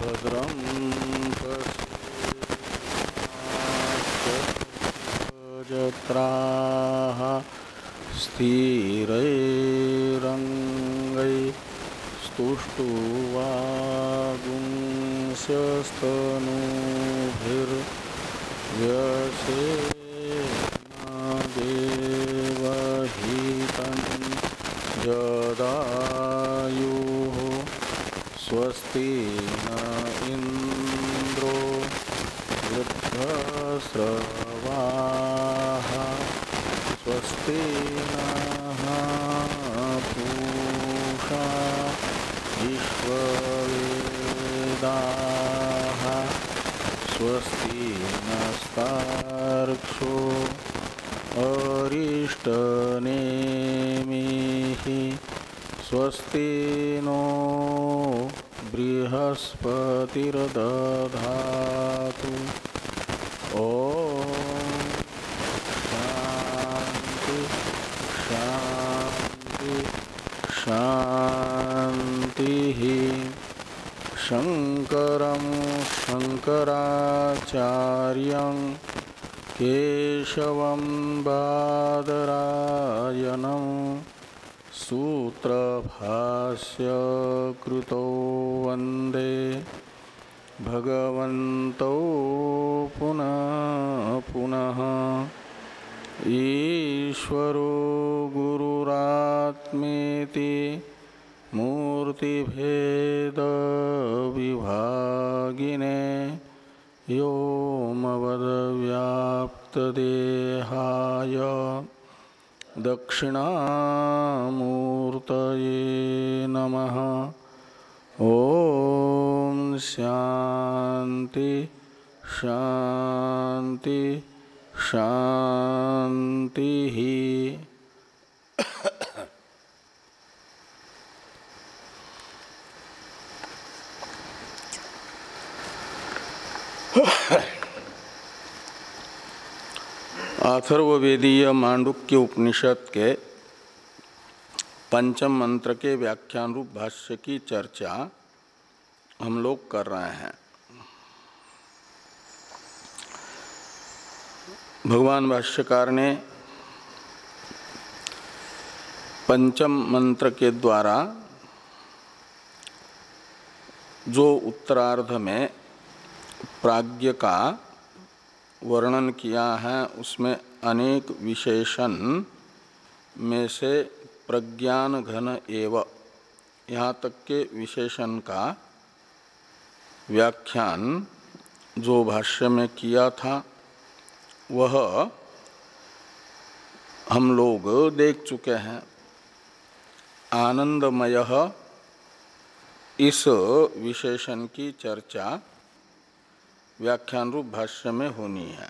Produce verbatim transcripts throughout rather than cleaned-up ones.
भद्रं पश्येमाक्षजत्राः स्थिरैरङ्गैस्तुष्ट्वागुंसस्तनूभिर्व्यसेन देवहितं जदायुः स्वस्ति न इंद्रो वृद्धश्रवाः स्वस्ति नः पूषा विश्ववेदाः स्वस्ति नस्तार्क्ष्यो अरिष्टनेमिः स्वस्ति नो बृहस्पतिर्दधातु। ओम शांति शांति शांति। शंकरं शंकराचार्यं केशवं बादरायणं सूत्रभाष्य कृतो वंदे भगवन्तौ पुनः पुनः। ईश्वरो गुरुरात्मेति मूर्तिभेद विभागिने व्योमवद्व्याप्तदेहाय दक्षिणामूर्तये नमः। ओम शांति शांति शांति। अथर्ववेदीय मांडुक्य उपनिषद के पंचम मंत्र के व्याख्यान रूप भाष्य की चर्चा हम लोग कर रहे हैं। भगवान भाष्यकार ने पंचम मंत्र के द्वारा जो उत्तरार्ध में प्राज्ञ का वर्णन किया है उसमें अनेक विशेषण में से प्रज्ञान घन एव यहाँ तक के विशेषण का व्याख्यान जो भाष्य में किया था वह हम लोग देख चुके हैं। आनंदमय इस विशेषण की चर्चा व्याख्यान रूप भाष्य में होनी है।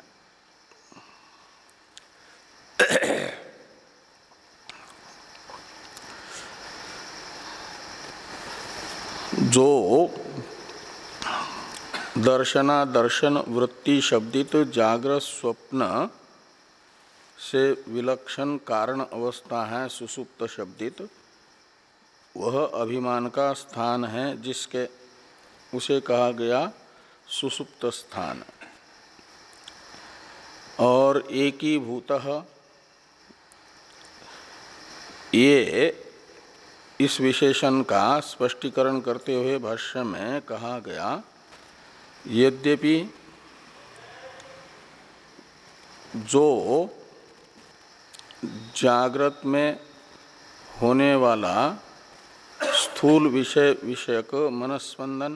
जो दर्शना दर्शन वृत्ति शब्दित जागृत स्वप्न से विलक्षण कारण अवस्था है सुसुप्त शब्दित, वह अभिमान का स्थान है जिसके उसे कहा गया सुसुप्त स्थान। और एकीभूतः ये इस विशेषण का स्पष्टीकरण करते हुए भाष्य में कहा गया, यद्यपि जो जागृत में होने वाला स्थूल विषय विषयक मनस्पंदन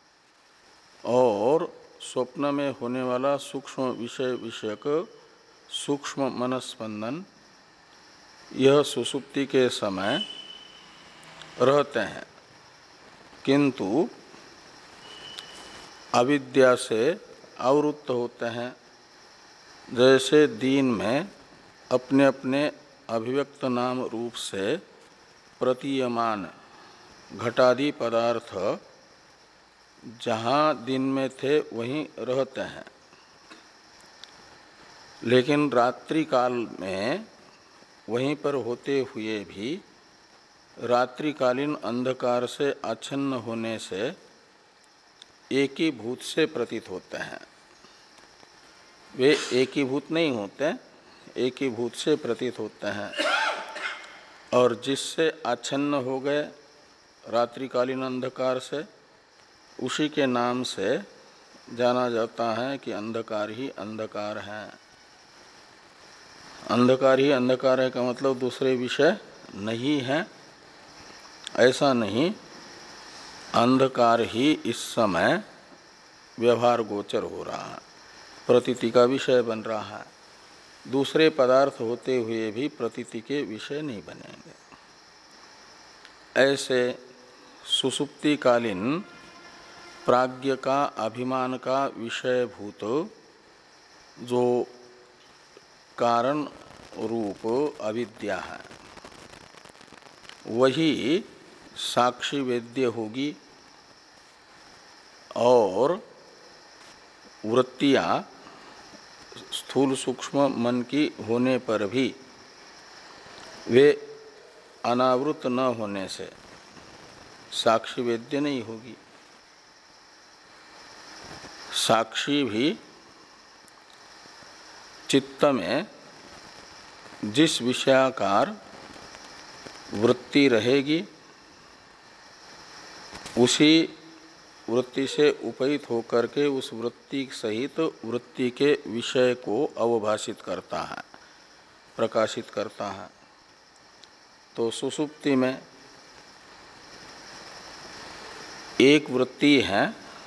और स्वप्न में होने वाला सूक्ष्म विषय विषयक सूक्ष्म मनस्पंदन यह सुसुप्ति के समय रहते हैं, किंतु अविद्या से आवृत्त होते हैं। जैसे दीन में अपने अपने अभिव्यक्त नाम रूप से प्रतीयमान घटादि पदार्थ जहाँ दिन में थे वहीं रहते हैं, लेकिन रात्रि काल में वहीं पर होते हुए भी रात्रिकालीन अंधकार से आच्छन्न होने से एकीभूत से प्रतीत होते हैं। वे एकीभूत नहीं होते, एकीभूत से प्रतीत होते हैं। और जिससे आच्छन्न हो गए रात्रिकालीन अंधकार से, उसी के नाम से जाना जाता है कि अंधकार ही अंधकार है। अंधकार ही अंधकार है का मतलब दूसरे विषय नहीं है, ऐसा नहीं। अंधकार ही इस समय व्यवहार गोचर हो रहा है, प्रतीति का विषय बन रहा है। दूसरे पदार्थ होते हुए भी प्रतीति के विषय नहीं बनेंगे। ऐसे सुसुप्तिकालीन प्राज्ञ का अभिमान का विषयभूत जो कारण रूप अविद्या है, वही साक्षी वेद्य होगी। और वृत्तियाँ स्थूल सूक्ष्म मन की होने पर भी वे अनावृत न होने से साक्षी वेद्य नहीं होगी। साक्षी भी चित्त में जिस विषयाकार वृत्ति रहेगी, उसी वृत्ति से उपहित होकर के उस वृत्ति सहित वृत्ति के विषय को अवभाषित करता है, प्रकाशित करता है। तो सुसुप्ति में एक वृत्ति है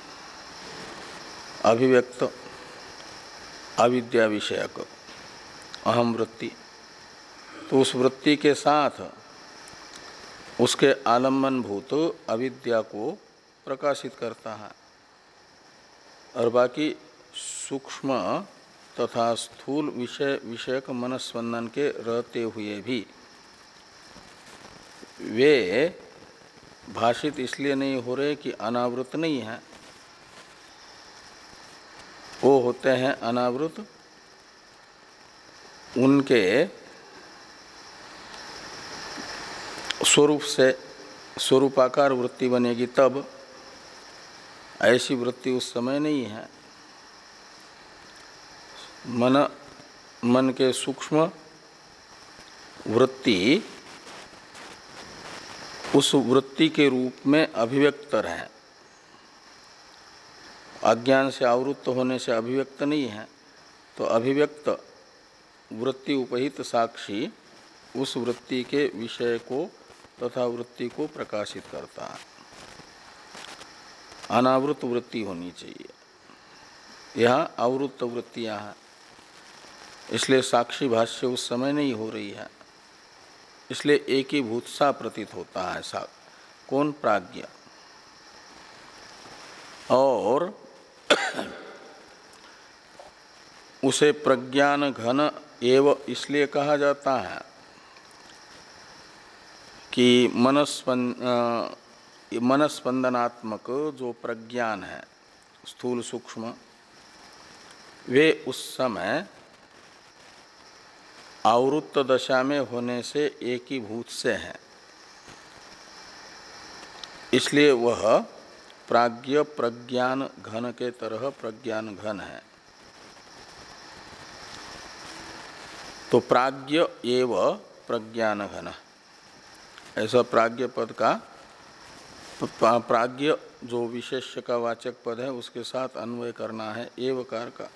अभिव्यक्त अविद्या विषयक अहम वृत्ति, तो उस वृत्ति के साथ उसके आलम्बन भूत अविद्या को प्रकाशित करता है। और बाकी सूक्ष्म तथा स्थूल विषय विषयक मनस्पंदन के रहते हुए भी वे भाषित इसलिए नहीं हो रहे कि अनावृत नहीं है, वो होते हैं अनावृत। उनके स्वरूप से स्वरूपाकार वृत्ति बनेगी, तब ऐसी वृत्ति उस समय नहीं है। मन मन के सूक्ष्म वृत्ति उस वृत्ति के रूप में अभिव्यक्त है, अज्ञान से आवृत्त होने से अभिव्यक्त नहीं है। तो अभिव्यक्त वृत्ति उपहित साक्षी उस वृत्ति के विषय को तथा वृत्ति को प्रकाशित करता है। अनावृत वृत्ति होनी चाहिए, यहाँ आवृत्त वृत्तियाँ हैं, इसलिए साक्षी भाष्य उस समय नहीं हो रही है। इसलिए एक ही भूत सा प्रतीत होता है सा कौन प्राज्ञ। और उसे प्रज्ञान घन एव इसलिए कहा जाता है कि मनस्पंद मनस्पंदनात्मक जो प्रज्ञान है स्थूल सूक्ष्म, वे उस समय आवृत्त दशा में होने से एक ही भूत से है, इसलिए वह प्राज्ञ प्रज्ञान घन के तरह प्रज्ञान घन है। तो प्राज्ञ एव प्रज्ञान घन, ऐसा प्राज्ञ पद का प्राज्ञ जो विशेष्य का वाचक पद है उसके साथ अन्वय करना है एवकार का।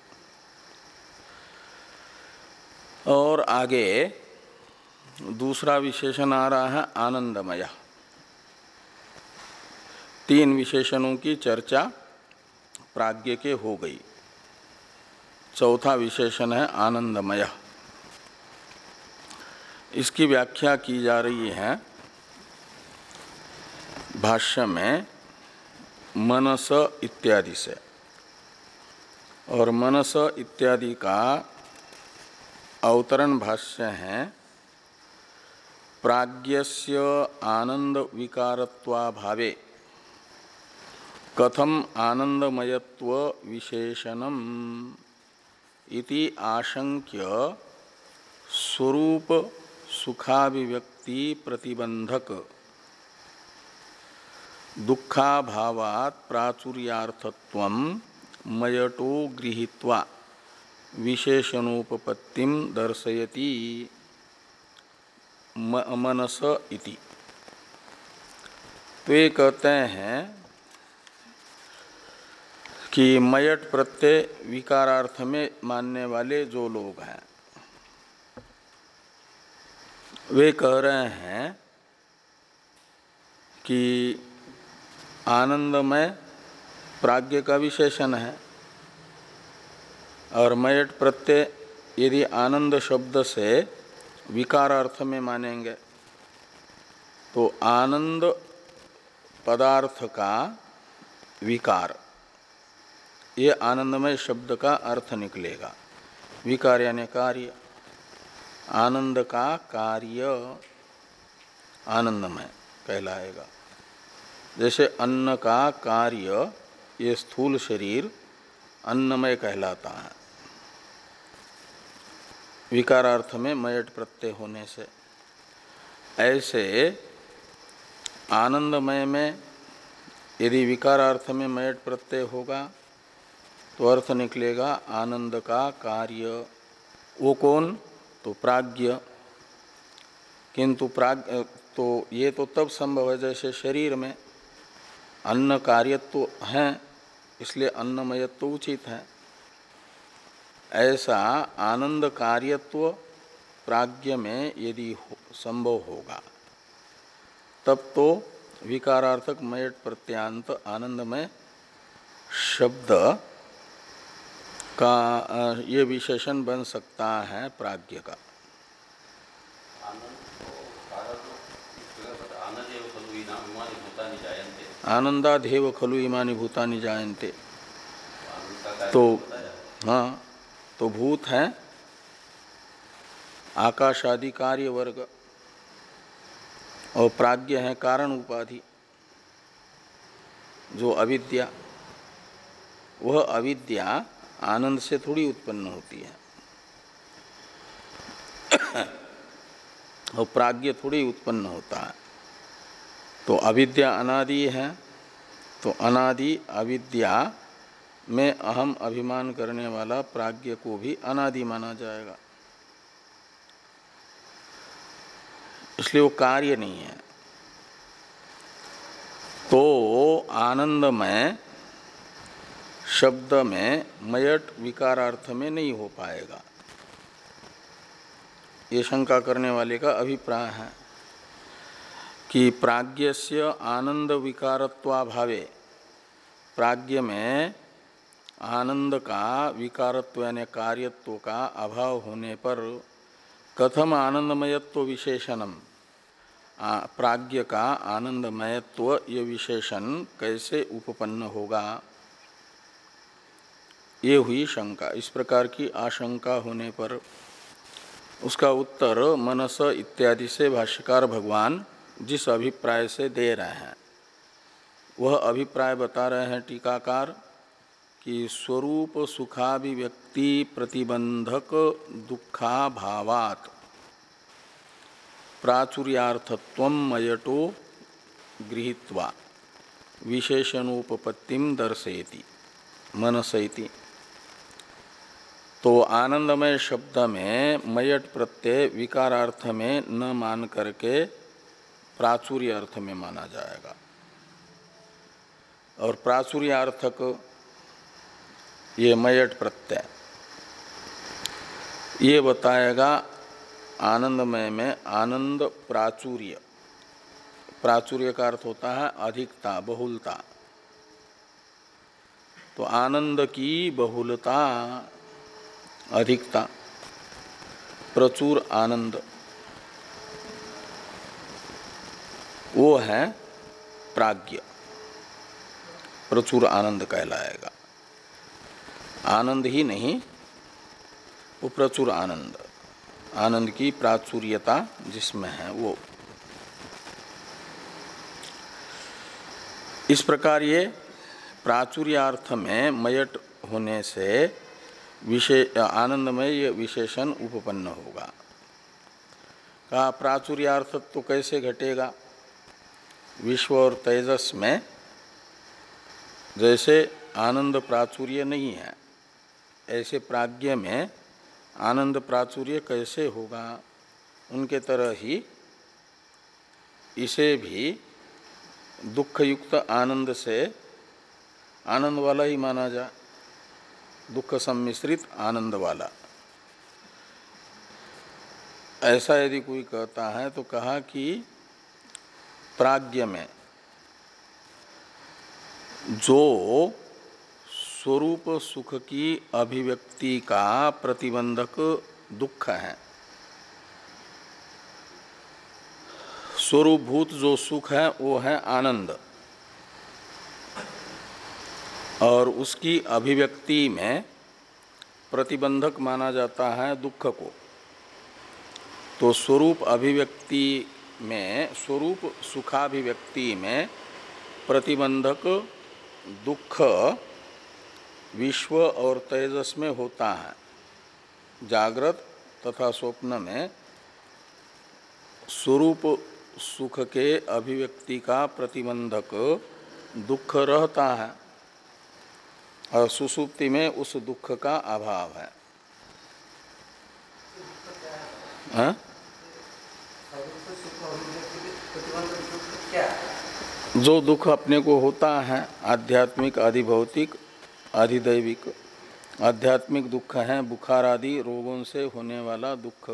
और आगे दूसरा विशेषण आ रहा है आनंदमय। तीन विशेषणों की चर्चा प्राज्ञ के हो गई, चौथा विशेषण है आनंदमय। इसकी व्याख्या की जा रही है भाष्य में मनस इत्यादि से। और मनस इत्यादि का अवतरण भाष्य है प्राज्ञस्य आनंद विकारत्वाभावे कथम आनंदमयत्व विशेषणम इति आशंक्य स्वरूप सुखाभिव्यक्ति प्रतिबंधक दुःखाभावात् प्राचुर्यार्थत्वं मयटो गृहीत्वा विशेषणोपपत्तिम दर्शयति मनस इति। तो ये कहते हैं कि मयट प्रत्यय विकारार्थ में मानने वाले जो लोग हैं वे कह रहे हैं कि आनंदमय प्राज्ञ का विशेषण है और मयट प्रत्यय यदि आनंद शब्द से विकार अर्थ में मानेंगे तो आनंद पदार्थ का विकार, ये आनंदमय शब्द का अर्थ निकलेगा। विकार यानी कार्य, आनंद का कार्य आनंदमय कहलाएगा। जैसे अन्न का कार्य ये स्थूल शरीर अन्नमय कहलाता है विकारार्थ में मयट प्रत्यय होने से। ऐसे आनंदमय में यदि विकारार्थ में मयट प्रत्यय होगा तो अर्थ निकलेगा आनंद का कार्य। वो कौन? तो प्राज्ञ। किंतु प्राज्ञ तो ये तो तब संभव है जैसे शरीर में अन्न कार्यत्व है, इसलिए अन्नमयत्व उचित है। ऐसा आनंद कार्यत्व प्राज्ञ में यदि हो, संभव होगा तब तो विकारार्थक मयट प्रत्यांत आनंदमय शब्द का ये विशेषण बन सकता है प्राज्ञ का। आनंदादेव खलु इमानि भूतानि जायन्ते। तो हाँ, तो भूत है आकाशादि कार्य वर्ग और प्राज्ञ है कारण उपाधि जो अविद्या। वह अविद्या आनंद से थोड़ी उत्पन्न होती है और प्राज्ञ थोड़ी उत्पन्न होता है। तो अविद्या अनादि है, तो अनादि अविद्या में अहम अभिमान करने वाला प्राज्ञ को भी अनादि माना जाएगा, इसलिए वो कार्य नहीं है। तो आनंदमय शब्द में मयट विकारार्थ में नहीं हो पाएगा, ये शंका करने वाले का अभिप्राय है कि प्राज्ञस्य आनंद विकारत्वाभावे, प्राज्ञ में आनंद का विकारत्व यानी कार्यत्व का अभाव होने पर कथम आनंदमयत्व विशेषणम, प्राज्ञ का आनंदमयत्व ये विशेषण कैसे उपपन्न होगा, ये हुई शंका। इस प्रकार की आशंका होने पर उसका उत्तर मनस इत्यादि से भाष्यकार भगवान जिस अभिप्राय से दे रहे हैं वह अभिप्राय बता रहे हैं टीकाकार कि स्वरूप सुखाभिव्यक्ति प्रतिबंधक दुखाभावात् प्राचुर्यार्थत्वं मयटो गृहीत्वा विशेषणोपपत्तिम दर्शयति मनस इति। तो आनंदमय शब्द में मयट प्रत्यय विकारार्थ में न मान करके प्राचुर्य अर्थ में माना जाएगा और प्राचुर्यार्थक ये मयट प्रत्यय ये बताएगा आनंदमय में आनंद प्राचुर्य। प्राचुर्य का अर्थ होता है अधिकता, बहुलता। तो आनंद की बहुलता, अधिकता, प्रचुर आनंद, वो है प्राज्ञ, प्रचुर आनंद कहलाएगा। आनंद ही नहीं, वो प्रचुर आनंद, आनंद की प्राचुर्यता जिसमें है वो। इस प्रकार ये प्राचुर्यार्थ में मयट होने से विशेष आनंदमय विशेषण उपपन्न होगा। का प्राचुर्यार्थ तो कैसे घटेगा? विश्व और तेजस में जैसे आनंद प्राचुर्य नहीं है, ऐसे प्राज्ञ में आनंद प्राचुर्य कैसे होगा, उनके तरह ही इसे भी दुख युक्त आनंद से आनंद वाला ही माना जाए, दुख सम्मिश्रित आनंद वाला। ऐसा यदि कोई कहता है तो कहा कि प्राज्ञ में जो स्वरूप सुख की अभिव्यक्ति का प्रतिबंधक दुख है, स्वरूपभूत जो सुख है वो है आनंद, और उसकी अभिव्यक्ति में प्रतिबंधक माना जाता है दुख को। तो स्वरूप अभिव्यक्ति में, स्वरूप सुखाभिव्यक्ति में प्रतिबंधक दुख विश्व और तेजस में होता है। जागृत तथा स्वप्न में स्वरूप सुख के अभिव्यक्ति का प्रतिबंधक दुख रहता है, और सुषुप्ति में उस दुख का अभाव है। हाँ? जो दुख अपने को होता है आध्यात्मिक, अधिभौतिक, अधिदैविक। आध्यात्मिक दुख है बुखार आदि रोगों से होने वाला दुख,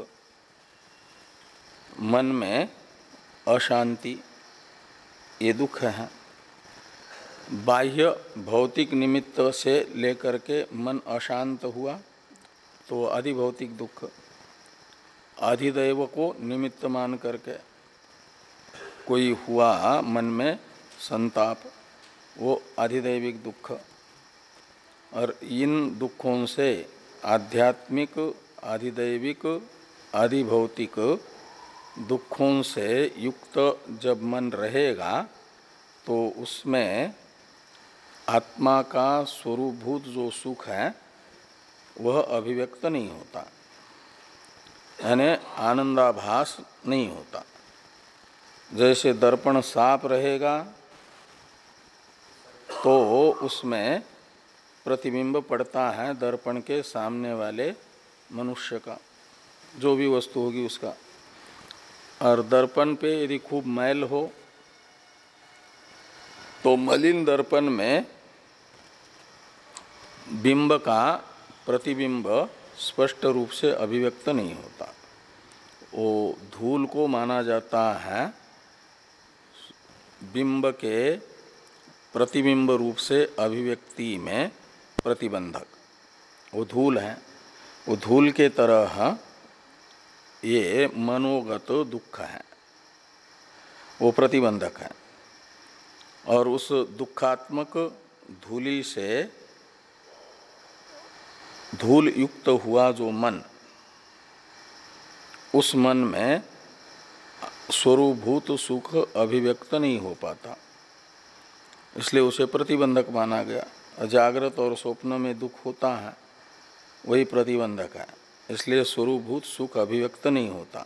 मन में अशांति, ये दुख है। बाह्य भौतिक निमित्त से लेकर के मन अशांत हुआ तो अधिभौतिक दुख, अधिदैव को निमित्त मान करके कोई हुआ मन में संताप, वो अधिदैविक दुख। और इन दुखों से आध्यात्मिक, अधिदैविक, अधिभौतिक दुखों से युक्त जब मन रहेगा तो उसमें आत्मा का स्वरूपभूत जो सुख है वह अभिव्यक्त नहीं होता, यानी आनंदाभास नहीं होता। जैसे दर्पण साफ रहेगा तो उसमें प्रतिबिंब पड़ता है दर्पण के सामने वाले मनुष्य का, जो भी वस्तु होगी उसका। और दर्पण पे यदि खूब मैल हो तो मलिन दर्पण में बिंब का प्रतिबिंब स्पष्ट रूप से अभिव्यक्त नहीं होता। वो धूल को माना जाता है बिंब के प्रतिबिंब रूप से अभिव्यक्ति में प्रतिबंधक, वो धूल है। वो धूल के तरह ये मनोगत दुख है, वो प्रतिबंधक है। और उस दुखात्मक धूली से धूल युक्त हुआ जो मन, उस मन में स्वरूपभूत सुख अभिव्यक्त नहीं हो पाता, इसलिए उसे प्रतिबंधक माना गया। जागृत और स्वप्न में दुख होता है, वही प्रतिबंधक है, इसलिए स्वरूपभूत सुख अभिव्यक्त नहीं होता।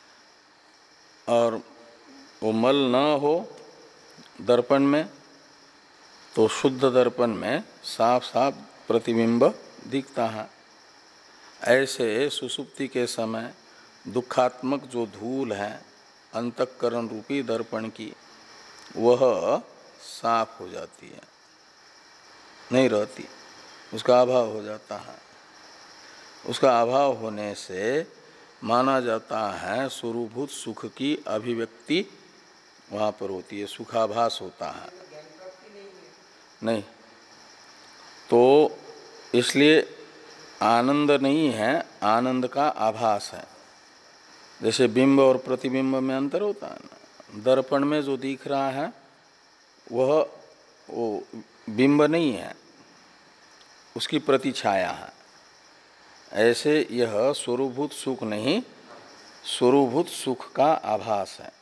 और वो मल न हो दर्पण में तो शुद्ध दर्पण में साफ साफ प्रतिबिंब दिखता है। ऐसे सुसुप्ति के समय दुखात्मक जो धूल है अंतःकरण रूपी दर्पण की, वह साफ हो जाती है, नहीं रहती, उसका अभाव हो जाता है। उसका अभाव होने से माना जाता है स्वरूपभूत सुख की अभिव्यक्ति वहाँ पर होती है, सुखाभास होता है। नहीं तो इसलिए आनंद नहीं है, आनंद का आभास है। जैसे बिंब और प्रतिबिंब में अंतर होता है ना, दर्पण में जो दिख रहा है वह वो बिंब नहीं है, उसकी प्रतिछाया है। ऐसे यह स्वरूपभूत सुख नहीं, स्वरूपभूत सुख का आभास है,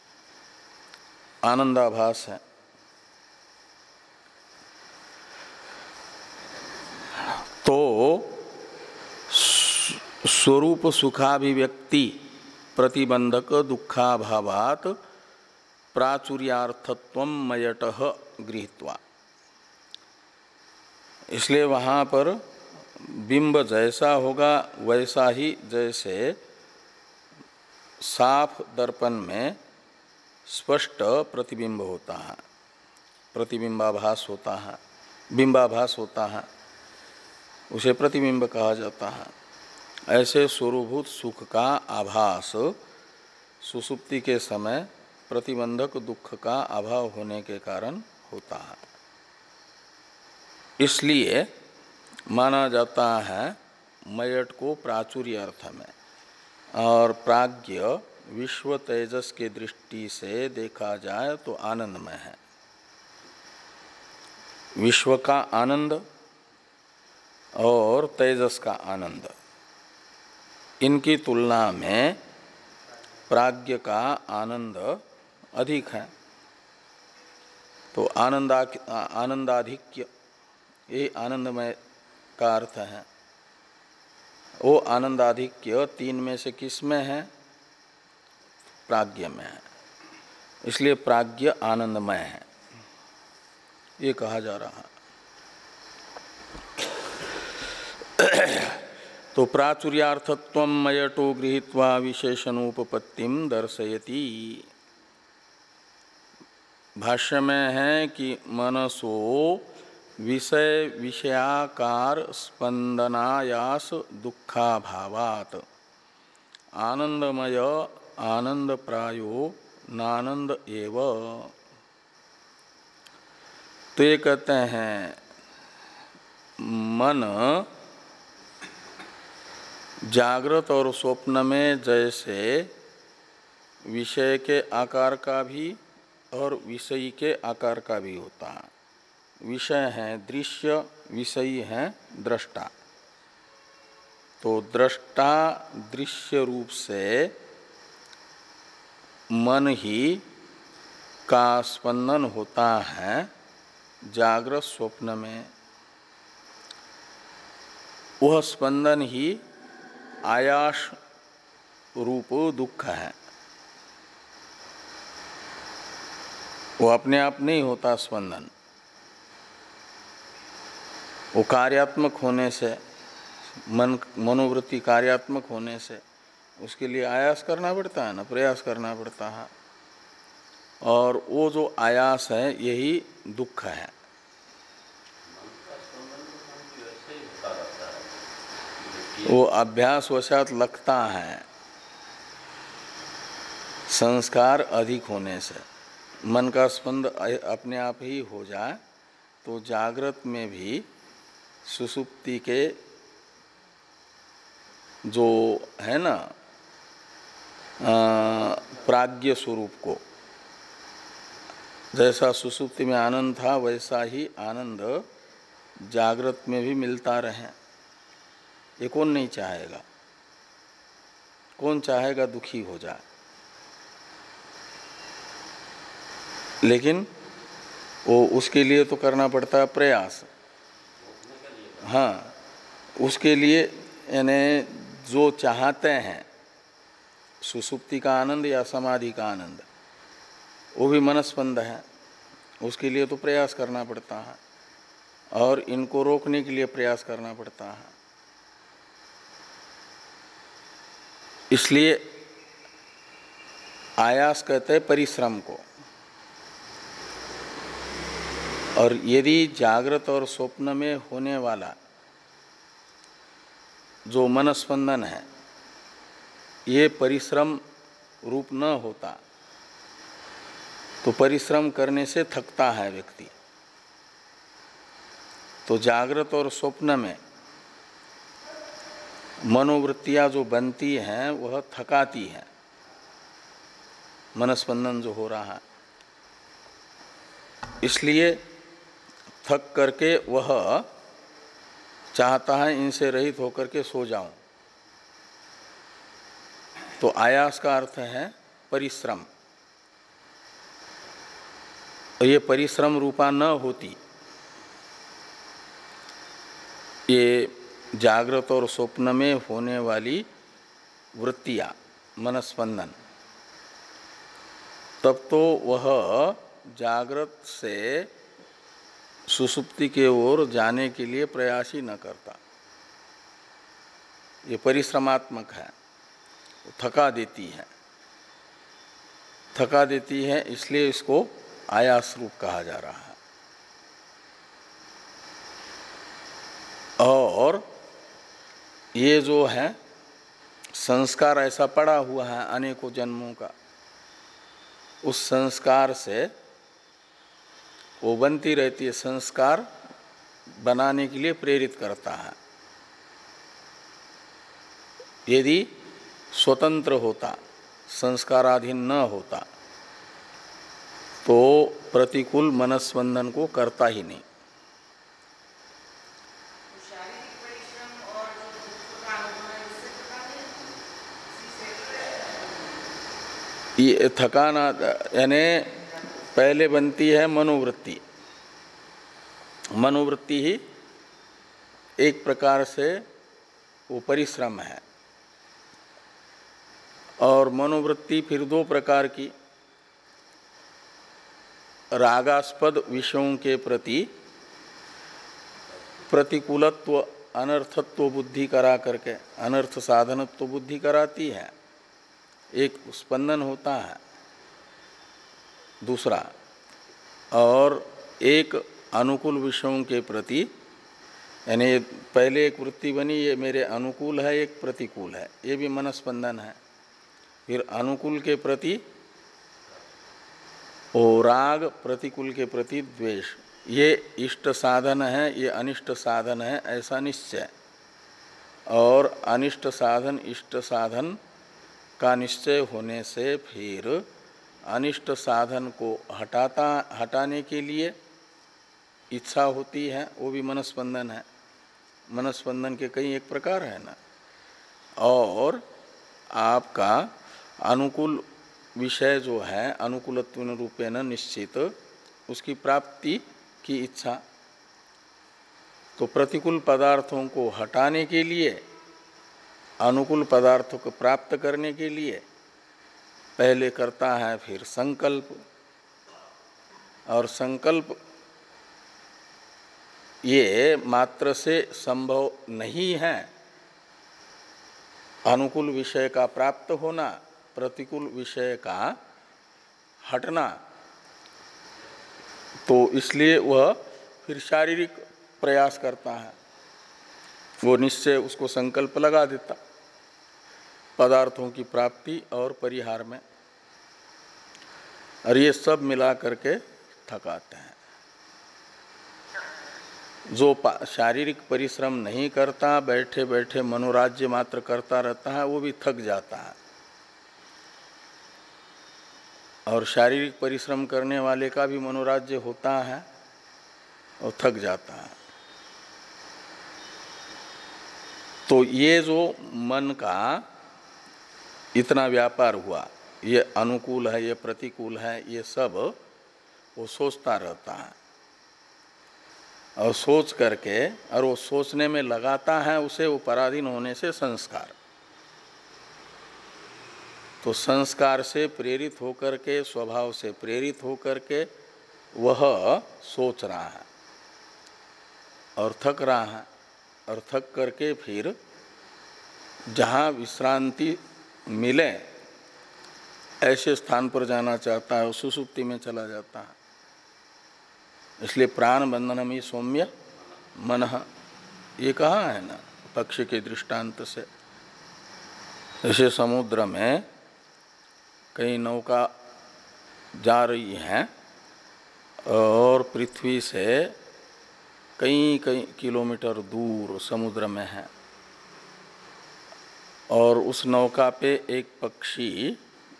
आनंदाभास है। तो स्वरूप सुखाभिव्यक्ति प्रतिबंधक दुखाभावात प्राचुर्यार्थत्वम मयटः गृहीत्वा, इसलिए वहाँ पर बिंब जैसा होगा वैसा ही, जैसे साफ दर्पण में स्पष्ट प्रतिबिंब होता है, प्रतिबिंबाभास होता है, बिंबाभास होता है, उसे प्रतिबिंब कहा जाता है। ऐसे स्वरूभूत सुख का आभास सुषुप्ति के समय प्रतिबंधक दुख का अभाव होने के कारण होता है। इसलिए माना जाता है मयट को प्राचुर्य अर्थ में, और प्राज्ञ विश्व तेजस के दृष्टि से देखा जाए तो आनंदमय है। विश्व का आनंद और तेजस का आनंद, इनकी तुलना में प्राज्ञ का आनंद अधिक है। तो आनंदा आनंदाधिक्य, ये आनंदमय का अर्थ है। वो आनंदाधिक्य तीन में से किस में है? प्राज्ञ में है। इसलिए प्राज्ञ आनंदमय है, ये कहा जा रहा है। तो प्राचुर्यार्थत्वं मयटो गृहीत्वा विशेषणोपपत्तिम दर्शयति। भाष्य में है कि मनसो विषय विषयाकार स्पंदनायास दुखाभावात् आनंदमय आनंद प्रायो नानंद एव। तो ये कहते हैं मन जागृत और स्वप्न में जैसे विषय के आकार का भी और विषयी के आकार का भी होता है। विषय है दृश्य, विषयी है दृष्टा। तो दृष्टा दृश्य रूप से मन ही का स्पंदन होता है जागृत स्वप्न में। वह स्पंदन ही आयास रूप दुख है। वो अपने आप नहीं होता स्पंदन, वो कार्यात्मक होने से, मन मनोवृत्ति कार्यात्मक होने से उसके लिए आयास करना पड़ता है ना, प्रयास करना पड़ता है। और वो जो आयास है यही दुख है। वो अभ्यास वशात लगता है, संस्कार अधिक होने से। मन का स्पंद अपने आप ही हो जाए तो जागृत में भी सुषुप्ति के जो है ना प्राज्ञ स्वरूप को, जैसा सुषुप्ति में आनंद था वैसा ही आनंद जागृत में भी मिलता रहे। ये कौन नहीं चाहेगा? कौन चाहेगा दुखी हो जाए? लेकिन वो उसके लिए तो करना पड़ता है प्रयास। हाँ, उसके लिए यानी जो चाहते हैं सुषुप्ति का आनंद या समाधि का आनंद, वो भी मनस्पंद है, उसके लिए तो प्रयास करना पड़ता है और इनको रोकने के लिए प्रयास करना पड़ता है। इसलिए आयास कहते हैं परिश्रम को। और यदि जागृत और स्वप्न में होने वाला जो मनस्पंदन है ये परिश्रम रूप न होता तो परिश्रम करने से थकता है व्यक्ति। तो जागृत और स्वप्न में मनोवृत्तियां जो बनती हैं वह थकाती है, मनस्पंदन जो हो रहा है। इसलिए थक करके वह चाहता है इनसे रहित होकर के सो जाऊं। तो आयास का अर्थ है परिश्रम। ये परिश्रम रूपा न होती, ये जागृत और स्वप्न में होने वाली वृत्तियां मनस्पंदन, तब तो वह जागृत से सुषुप्ति के ओर जाने के लिए प्रयास ही न करता। ये परिश्रमात्मक है, थका देती है, थका देती है, इसलिए इसको आयास रूप कहा जा रहा है। और ये जो है संस्कार ऐसा पड़ा हुआ है अनेकों जन्मों का, उस संस्कार से वो बनती रहती है, संस्कार बनाने के लिए प्रेरित करता है। यदि स्वतंत्र होता, संस्काराधीन न होता, तो प्रतिकूल मनस्पंदन को करता ही नहीं। ये थकान यानी पहले बनती है मनोवृत्ति। मनोवृत्ति ही एक प्रकार से वो परिश्रम है। और मनोवृत्ति फिर दो प्रकार की, रागास्पद विषयों के प्रति प्रतिकूलत्व अनर्थत्व बुद्धि करा करके अनर्थ साधनत्व बुद्धि कराती है, एक स्पंदन होता है दूसरा। और एक अनुकूल विषयों के प्रति, यानी पहले एक वृत्ति बनी ये मेरे अनुकूल है, एक प्रतिकूल है, ये भी मनस्पंदन है। फिर अनुकूल के प्रति ओ राग, प्रतिकूल के प्रति द्वेष, ये इष्ट साधन है, ये अनिष्ट साधन है, ऐसा निश्चय। और अनिष्ट साधन इष्ट साधन का निश्चय होने से फिर अनिष्ट साधन को हटाता हटाने के लिए इच्छा होती है, वो भी मनस्पंदन है। मनस्पंदन के कई एक प्रकार है ना। और आपका अनुकूल विषय जो है अनुकूलत्वेन रूपेण निश्चित, उसकी प्राप्ति की इच्छा। तो प्रतिकूल पदार्थों को हटाने के लिए, अनुकूल पदार्थों को प्राप्त करने के लिए पहले करता है फिर संकल्प। और संकल्प ये मात्र से संभव नहीं है, अनुकूल विषय का प्राप्त होना, प्रतिकूल विषय का हटना। तो इसलिए वह फिर शारीरिक प्रयास करता है, वो निश्चय उसको संकल्प लगा देता पदार्थों की प्राप्ति और परिहार में। और ये सब मिला करके थकाते हैं। जो शारीरिक परिश्रम नहीं करता, बैठे बैठे मनोराज्य मात्र करता रहता है, वो भी थक जाता है। और शारीरिक परिश्रम करने वाले का भी मनोराज्य होता है और थक जाता है। तो ये जो मन का इतना व्यापार हुआ, ये अनुकूल है, ये प्रतिकूल है, ये सब वो सोचता रहता है। और सोच करके, और वो सोचने में लगाता है उसे वो पराधीन होने से संस्कार। तो संस्कार से प्रेरित होकर के, स्वभाव से प्रेरित होकर के वह सोच रहा है और थक रहा है। और थक करके फिर जहाँ विश्रांति मिले ऐसे स्थान पर जाना चाहता है, सुषुप्ति में चला जाता है। इसलिए प्राण बंधनम ही सौम्य मनः, ये कहा है ना पक्ष के दृष्टांत से। जैसे समुद्र में कई नौका जा रही हैं और पृथ्वी से कई कई किलोमीटर दूर समुद्र में है, और उस नौका पे एक पक्षी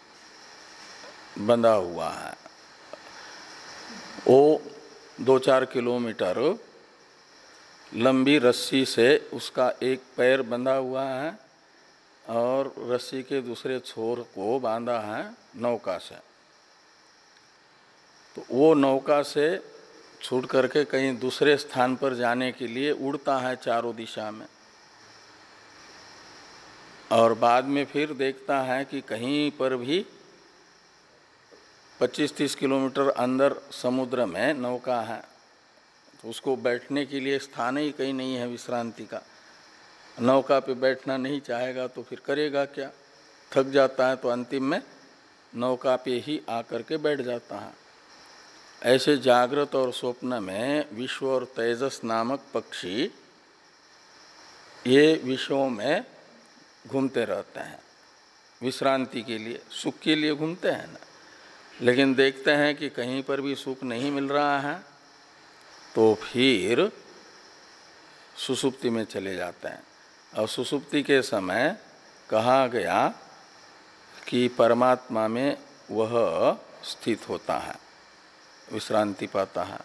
बंधा हुआ है। वो दो चार किलोमीटर लंबी रस्सी से उसका एक पैर बंधा हुआ है और रस्सी के दूसरे छोर को बांधा है नौका से। तो वो नौका से छूट करके कहीं दूसरे स्थान पर जाने के लिए उड़ता है चारों दिशा में, और बाद में फिर देखता है कि कहीं पर भी पच्चीस तीस किलोमीटर अंदर समुद्र में नौका है, तो उसको बैठने के लिए स्थान ही कहीं नहीं है विश्रांति का। नौका पे बैठना नहीं चाहेगा तो फिर करेगा क्या, थक जाता है तो अंतिम में नौका पे ही आकर के बैठ जाता है। ऐसे जागृत और स्वप्न में विश्व और तेजस नामक पक्षी ये विश्वों में घूमते रहते हैं विश्रांति के लिए, सुख के लिए घूमते हैं ना। लेकिन देखते हैं कि कहीं पर भी सुख नहीं मिल रहा है तो फिर सुषुप्ति में चले जाते हैं। और सुषुप्ति के समय कहा गया कि परमात्मा में वह स्थित होता है, विश्रांति पाता है।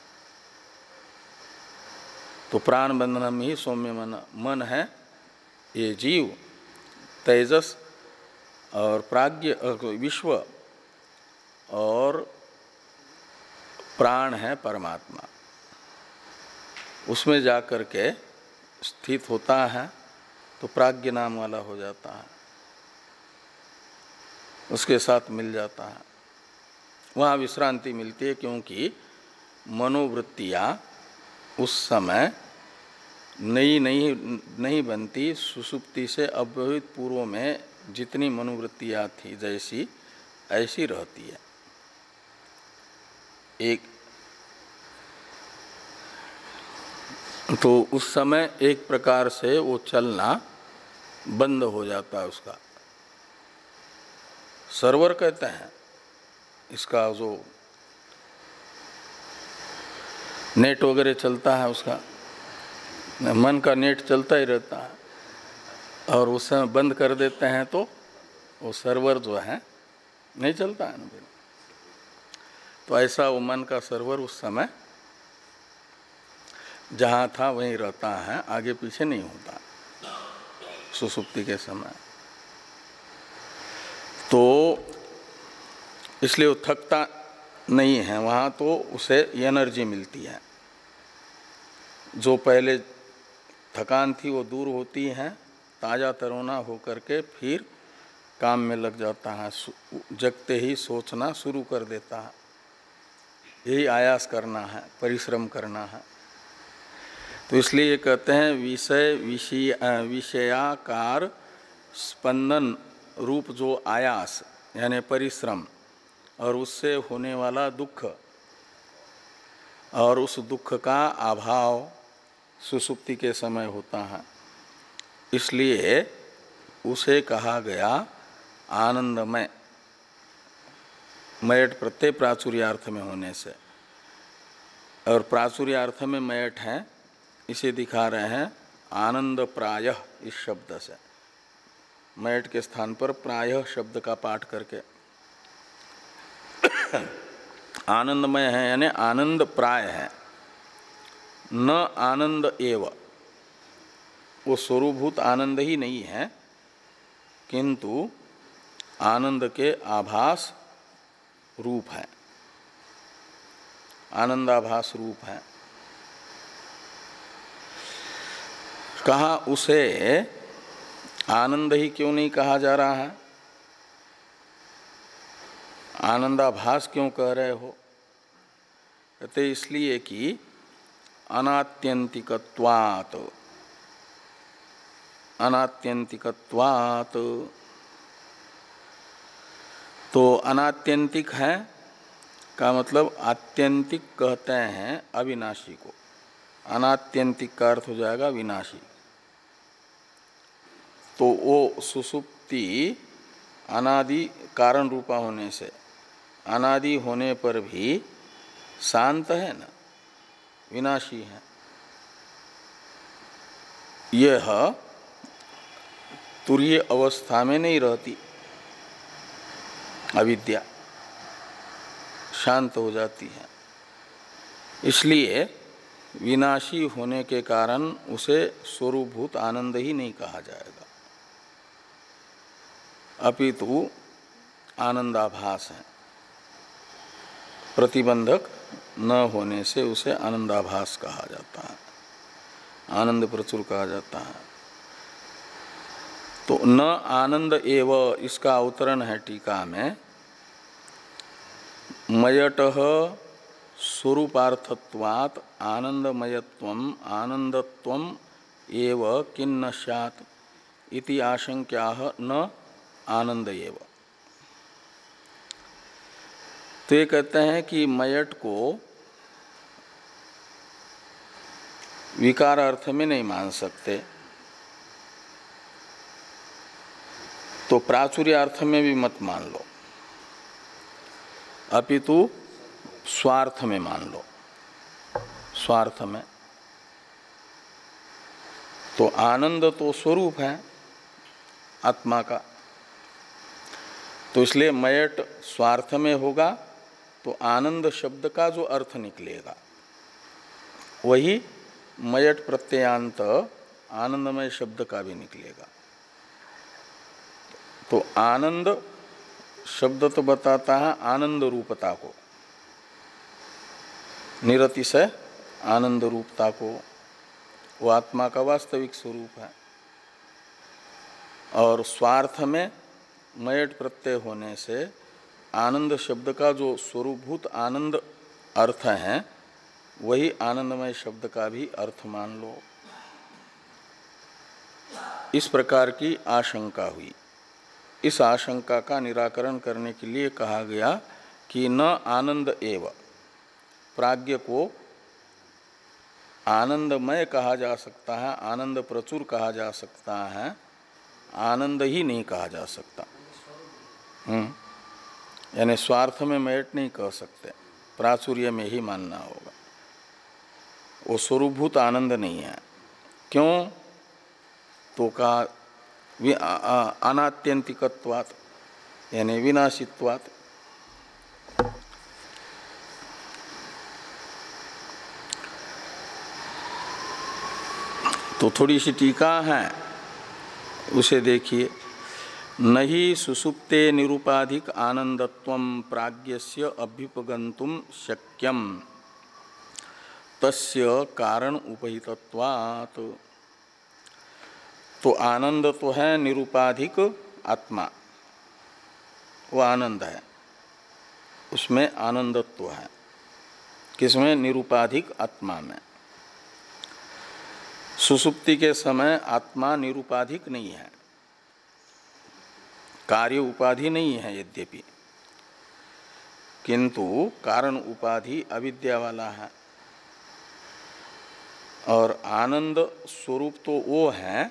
तो प्राण बंधनम ही सौम्य मन, मन है ये जीव, तेजस और प्राज्ञ विश्व और प्राण है परमात्मा, उसमें जाकर के स्थित होता है तो प्राज्ञ नाम वाला हो जाता है, उसके साथ मिल जाता है, वहाँ विश्रांति मिलती है। क्योंकि मनोवृत्तियाँ उस समय नई नई नहीं बनती, सुषुप्ति से अव्यवहित पूर्व में जितनी मनोवृत्तियाँ थी जैसी ऐसी रहती है। एक तो उस समय एक प्रकार से वो चलना बंद हो जाता है, उसका सर्वर कहते हैं, इसका जो नेट वगैरह चलता है उसका, मन का नेट चलता ही रहता है, और उस समय बंद कर देते हैं तो वो सर्वर जो है नहीं चलता है ना। तो ऐसा वो मन का सर्वर उस समय जहाँ था वहीं रहता है, आगे पीछे नहीं होता सुषुप्ति के समय। तो इसलिए वो थकता नहीं है, वहाँ तो उसे एनर्जी मिलती है। जो पहले थकान थी वो दूर होती है, ताज़ा तरोना होकर के फिर काम में लग जाता है, जगते ही सोचना शुरू कर देता है। यही आयास करना है, परिश्रम करना है। तो इसलिए ये कहते हैं विषय विषय विषयाकार स्पंदन रूप जो आयास यानी परिश्रम और उससे होने वाला दुख और उस दुख का अभाव सुषुप्ति के समय होता है, इसलिए उसे कहा गया आनंदमय। मयट प्रत्यय प्राचुर्यार्थ में होने से, और प्राचुर्यार्थ में मयट है, इसे दिखा रहे हैं आनंद प्रायः इस शब्द से। मयट के स्थान पर प्रायः शब्द का पाठ करके आनंदमय है यानी आनंद प्राय है, न आनंद एव, वो स्वरूभूत आनंद ही नहीं है किंतु आनंद के आभास रूप है, आनंदाभास रूप है। कहा उसे आनंद ही क्यों नहीं कहा जा रहा है, आनंदाभास क्यों कह रहे हो? कहते इसलिए कि अनात्यंतिकत्वात्, अनात्यंतिकत्वात् तो अनात्यंतिक है का मतलब आत्यंतिक कहते हैं अविनाशी को, अनात्यंतिक का अर्थ हो जाएगा विनाशी। तो वो सुषुप्ति अनादि कारण रूपा होने से, अनादि होने पर भी शांत है ना, विनाशी है। यह तुरीय अवस्था में नहीं रहती, अविद्या शांत हो जाती है, इसलिए विनाशी होने के कारण उसे स्वरूपभूत आनंद ही नहीं कहा जाएगा, अपितु आनंदाभास है। प्रतिबंधक न होने से उसे आनंदाभास कहा जाता है, आनंद प्रचुर कहा जाता है। तो न आनंद एव इसका अवतरण है टीका में, मयटः स्वरूपार्थत्वात् आनंदमयत्वम् आनंदत्वम् एव किन्न स्यात् इति आशंक्याः न आनंद एव। तो ये कहते हैं कि मयट को विकार अर्थ में नहीं मान सकते, तो प्राचुर्य अर्थ में भी मत मान लो, अपितु स्वार्थ में मान लो। स्वार्थ में तो आनंद तो स्वरूप है आत्मा का, तो इसलिए मयट स्वार्थ में होगा तो आनंद शब्द का जो अर्थ निकलेगा वही मयट प्रत्ययांत आनंदमय शब्द का भी निकलेगा। तो आनंद शब्द तो बताता है आनंद रूपता को, निरतिशय आनंद रूपता को, वो आत्मा का वास्तविक स्वरूप है। और स्वार्थ में मयट प्रत्यय होने से आनंद शब्द का जो स्वरूपभूत आनंद अर्थ है वही आनंदमय शब्द का भी अर्थ मान लो। इस प्रकार की आशंका हुई। इस आशंका का निराकरण करने के लिए कहा गया कि न आनंद एव, प्राज्ञ को आनंदमय कहा जा सकता है, आनंद प्रचुर कहा जा सकता है, आनंद ही नहीं कहा जा सकता। हम्म यानी स्वार्थ में मयट नहीं कह सकते, प्राचुर्य में ही मानना होगा। वो स्वरूपभूत आनंद नहीं है। क्यों? तो का अनात्यंतिकत्वात् यानी विनाशित्वात्। तो थोड़ी सी टीका है, उसे देखिए। नहि सुसुप्ते निरूपाधिक आनंदत्वं प्राज्ञस्य अभ्युपगन्तुं शक्यं तस्य कारण उपहितत्वात्। तो आनंद तो है निरूपाधिक आत्मा, वो आनंद है, उसमें आनंदत्व है। किसमें? निरूपाधिक आत्मा में। सुसुप्ति के समय आत्मा निरूपाधिक नहीं है, कार्य उपाधि नहीं है यद्यपि, किंतु कारण उपाधि अविद्या वाला है। और आनंद स्वरूप तो वो है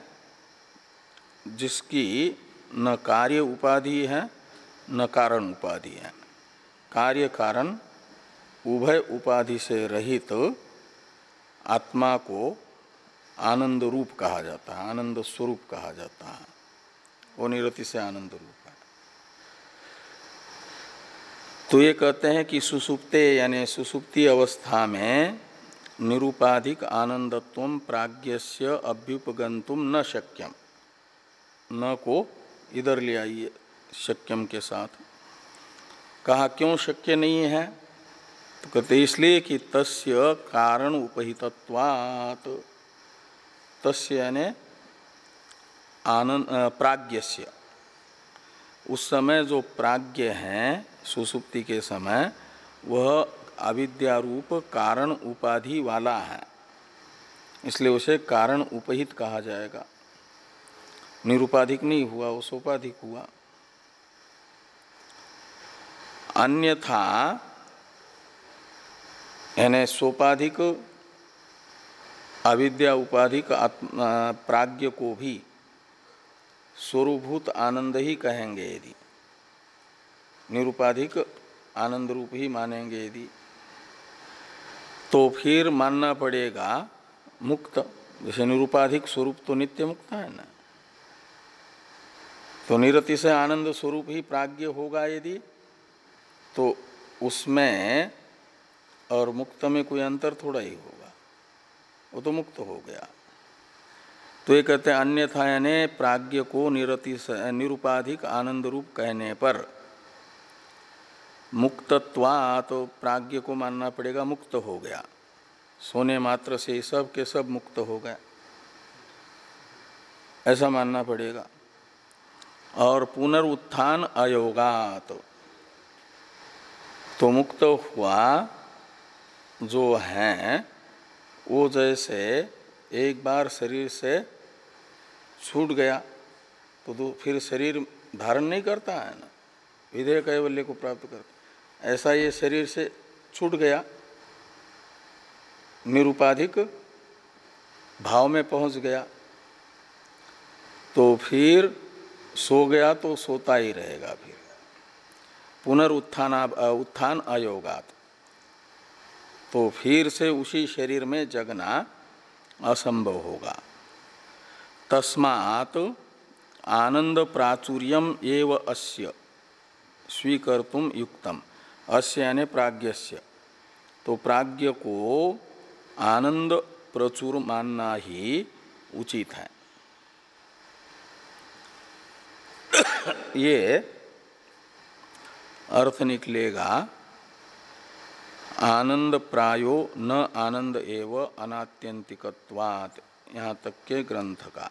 जिसकी न कार्य उपाधि है न कारण उपाधि है। कार्य कारण उभय उपाधि से रहित आत्मा को आनंद रूप कहा जाता है, आनंद स्वरूप कहा जाता है। वो निरति से आनंद रूप है। तो ये कहते हैं कि सुसुप्ते यानी सुसुप्ति अवस्था में निरूपाधिक आनंदत्वं प्राज्ञस्य अभ्युपगन्तुं न शक्यम, न को इधर ले आइए शक्यम के साथ। कहा क्यों शक्य नहीं है? तो कहते इसलिए कि तस्य कारण उपहितत्वात्, तस्य यानी आनंद प्राज्ञस्य, उस समय जो प्राज्ञ हैं सुसुप्ति के समय वह अविद्यारूप कारण उपाधि वाला है, इसलिए उसे कारण उपहित कहा जाएगा। निरूपाधिक नहीं हुआ, वो सोपाधिक हुआ। अन्यथा यानी सोपाधिक अविद्या उपाधिक प्राज्ञ को भी स्वरूभूत आनंद ही कहेंगे यदि, निरूपाधिक आनंद रूप ही मानेंगे यदि, तो फिर मानना पड़ेगा मुक्त। जैसे निरूपाधिक स्वरूप तो नित्य मुक्त है ना, तो निरति से आनंद स्वरूप ही प्राज्ञ होगा यदि, तो उसमें और मुक्त में कोई अंतर थोड़ा ही होगा, वो तो मुक्त हो गया। तो ये कहते हैं अन्यथा यानी प्राज्ञ को निरति से निरूपाधिक आनंद रूप कहने पर मुक्तत्वा, तो प्राज्ञ को मानना पड़ेगा मुक्त हो गया, सोने मात्र से सब के सब मुक्त हो गए, ऐसा मानना पड़ेगा। और पुनरुत्थान अयोगात, तो मुक्त हुआ जो है वो जैसे एक बार शरीर से छूट गया तो फिर शरीर धारण नहीं करता है ना, विधेय कैवल्य को प्राप्त करता। ऐसा ये शरीर से छूट गया, निरुपाधिक भाव में पहुंच गया, तो फिर सो गया तो सोता ही रहेगा। फिर पुनरुत्थान उत्थान अयोगात, तो फिर से उसी शरीर में जगना असंभव होगा। तस्मात् आनंद प्राचुर्यम एव अस्य स्वीकर्तुम युक्तम। अस्य यानी प्राज्ञस्य, तो प्राज्ञ को आनंद प्रचुर मानना ही उचित है। ये अर्थ निकलेगा आनंद प्रायो न आनंद एव अनात्यंतिकत्वात्, यहाँ तक के ग्रंथ का।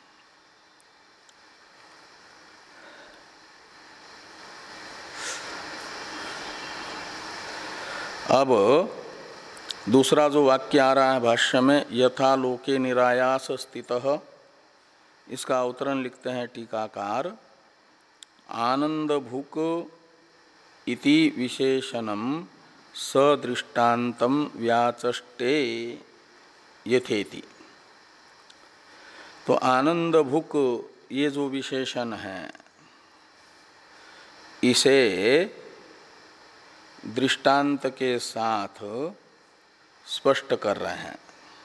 अब दूसरा जो वाक्य आ रहा है भाष्य में, यथा लोके निरायास स्थितः, इसका अवतरण लिखते हैं टीकाकार, आनंद भुक इति विशेषणम सदृष्टान्तम व्याचष्टे यथेति। तो आनंद भुक ये जो विशेषण है, इसे दृष्टांत के साथ स्पष्ट कर रहे हैं।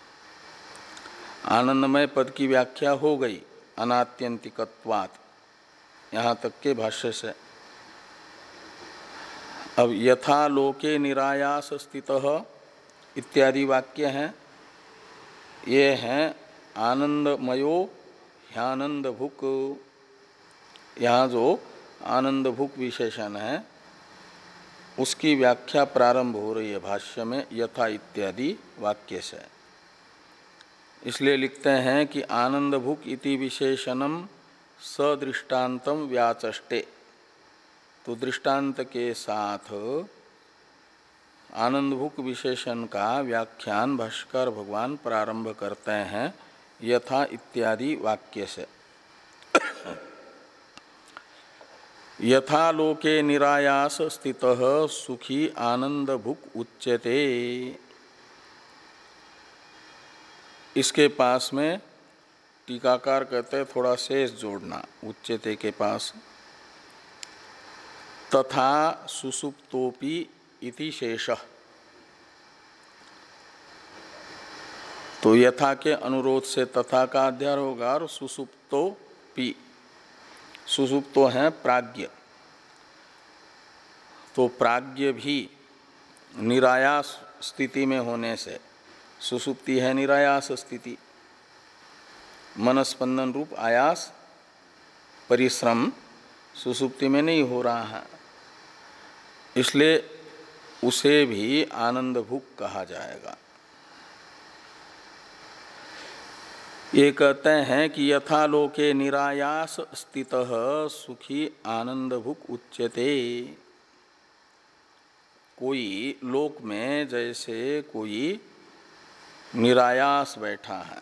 आनंदमय पद की व्याख्या हो गई अनात्यंतिकत्वात्, यहाँ तक के भाष्य से। अब यथा लोके निरायास स्थितः इत्यादि वाक्य हैं, ये हैं आनंदमयो ह्यानंद भुक। यहाँ जो आनंद भुक विशेषण है उसकी व्याख्या प्रारंभ हो रही है भाष्य में यथा इत्यादि वाक्य से। इसलिए लिखते हैं कि आनंद भुक इति विशेषणम सदृष्टान्तम व्याचष्टे, तो दृष्टांत के साथ आनंदभुक विशेषण का व्याख्यान भाष्कर भगवान प्रारंभ करते हैं यथा इत्यादि वाक्य से। यथा लोके निरायास स्थितः सुखी आनंदभुक उच्यते, इसके पास में टीकाकार कहते हैं थोड़ा शेष जोड़ना उच्यते के पास, तथा सुसुप्तोपि इति शेषः। तो यथा के अनुरोध से तथा का अध्याय होगा और सुसुप्तोपि, सुसुप्तो है प्राज्ञ, तो प्राज्ञ भी निरायास स्थिति में होने से, सुसुप्ति है निरायास स्थिति, मनस्पंदन रूप आयास परिश्रम सुसुप्ति में नहीं हो रहा है, इसलिए उसे भी आनंदभुक कहा जाएगा। ये कहते हैं कि यथा लोके निरायास स्थितः सुखी आनंदभुक उच्यते। कोई लोक में जैसे कोई निरायास बैठा है,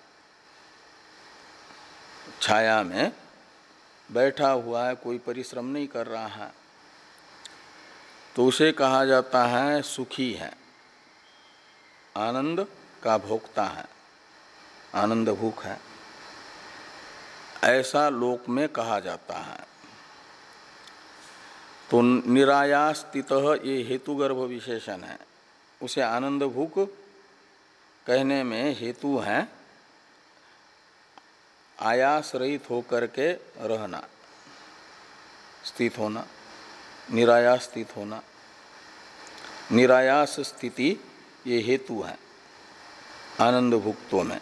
छाया में बैठा हुआ है, कोई परिश्रम नहीं कर रहा है, तो उसे कहा जाता है सुखी है, आनंद का भोक्ता है, आनंद भूख है, ऐसा लोक में कहा जाता है। तो निरायास स्थितः ये हेतुगर्भ विशेषण है, उसे आनंद भूख कहने में हेतु है आयास रहित होकर के रहना, स्थित होना, निरायास स्थित होना। निरायास स्थिति ये हेतु है आनंद भुक्तों में।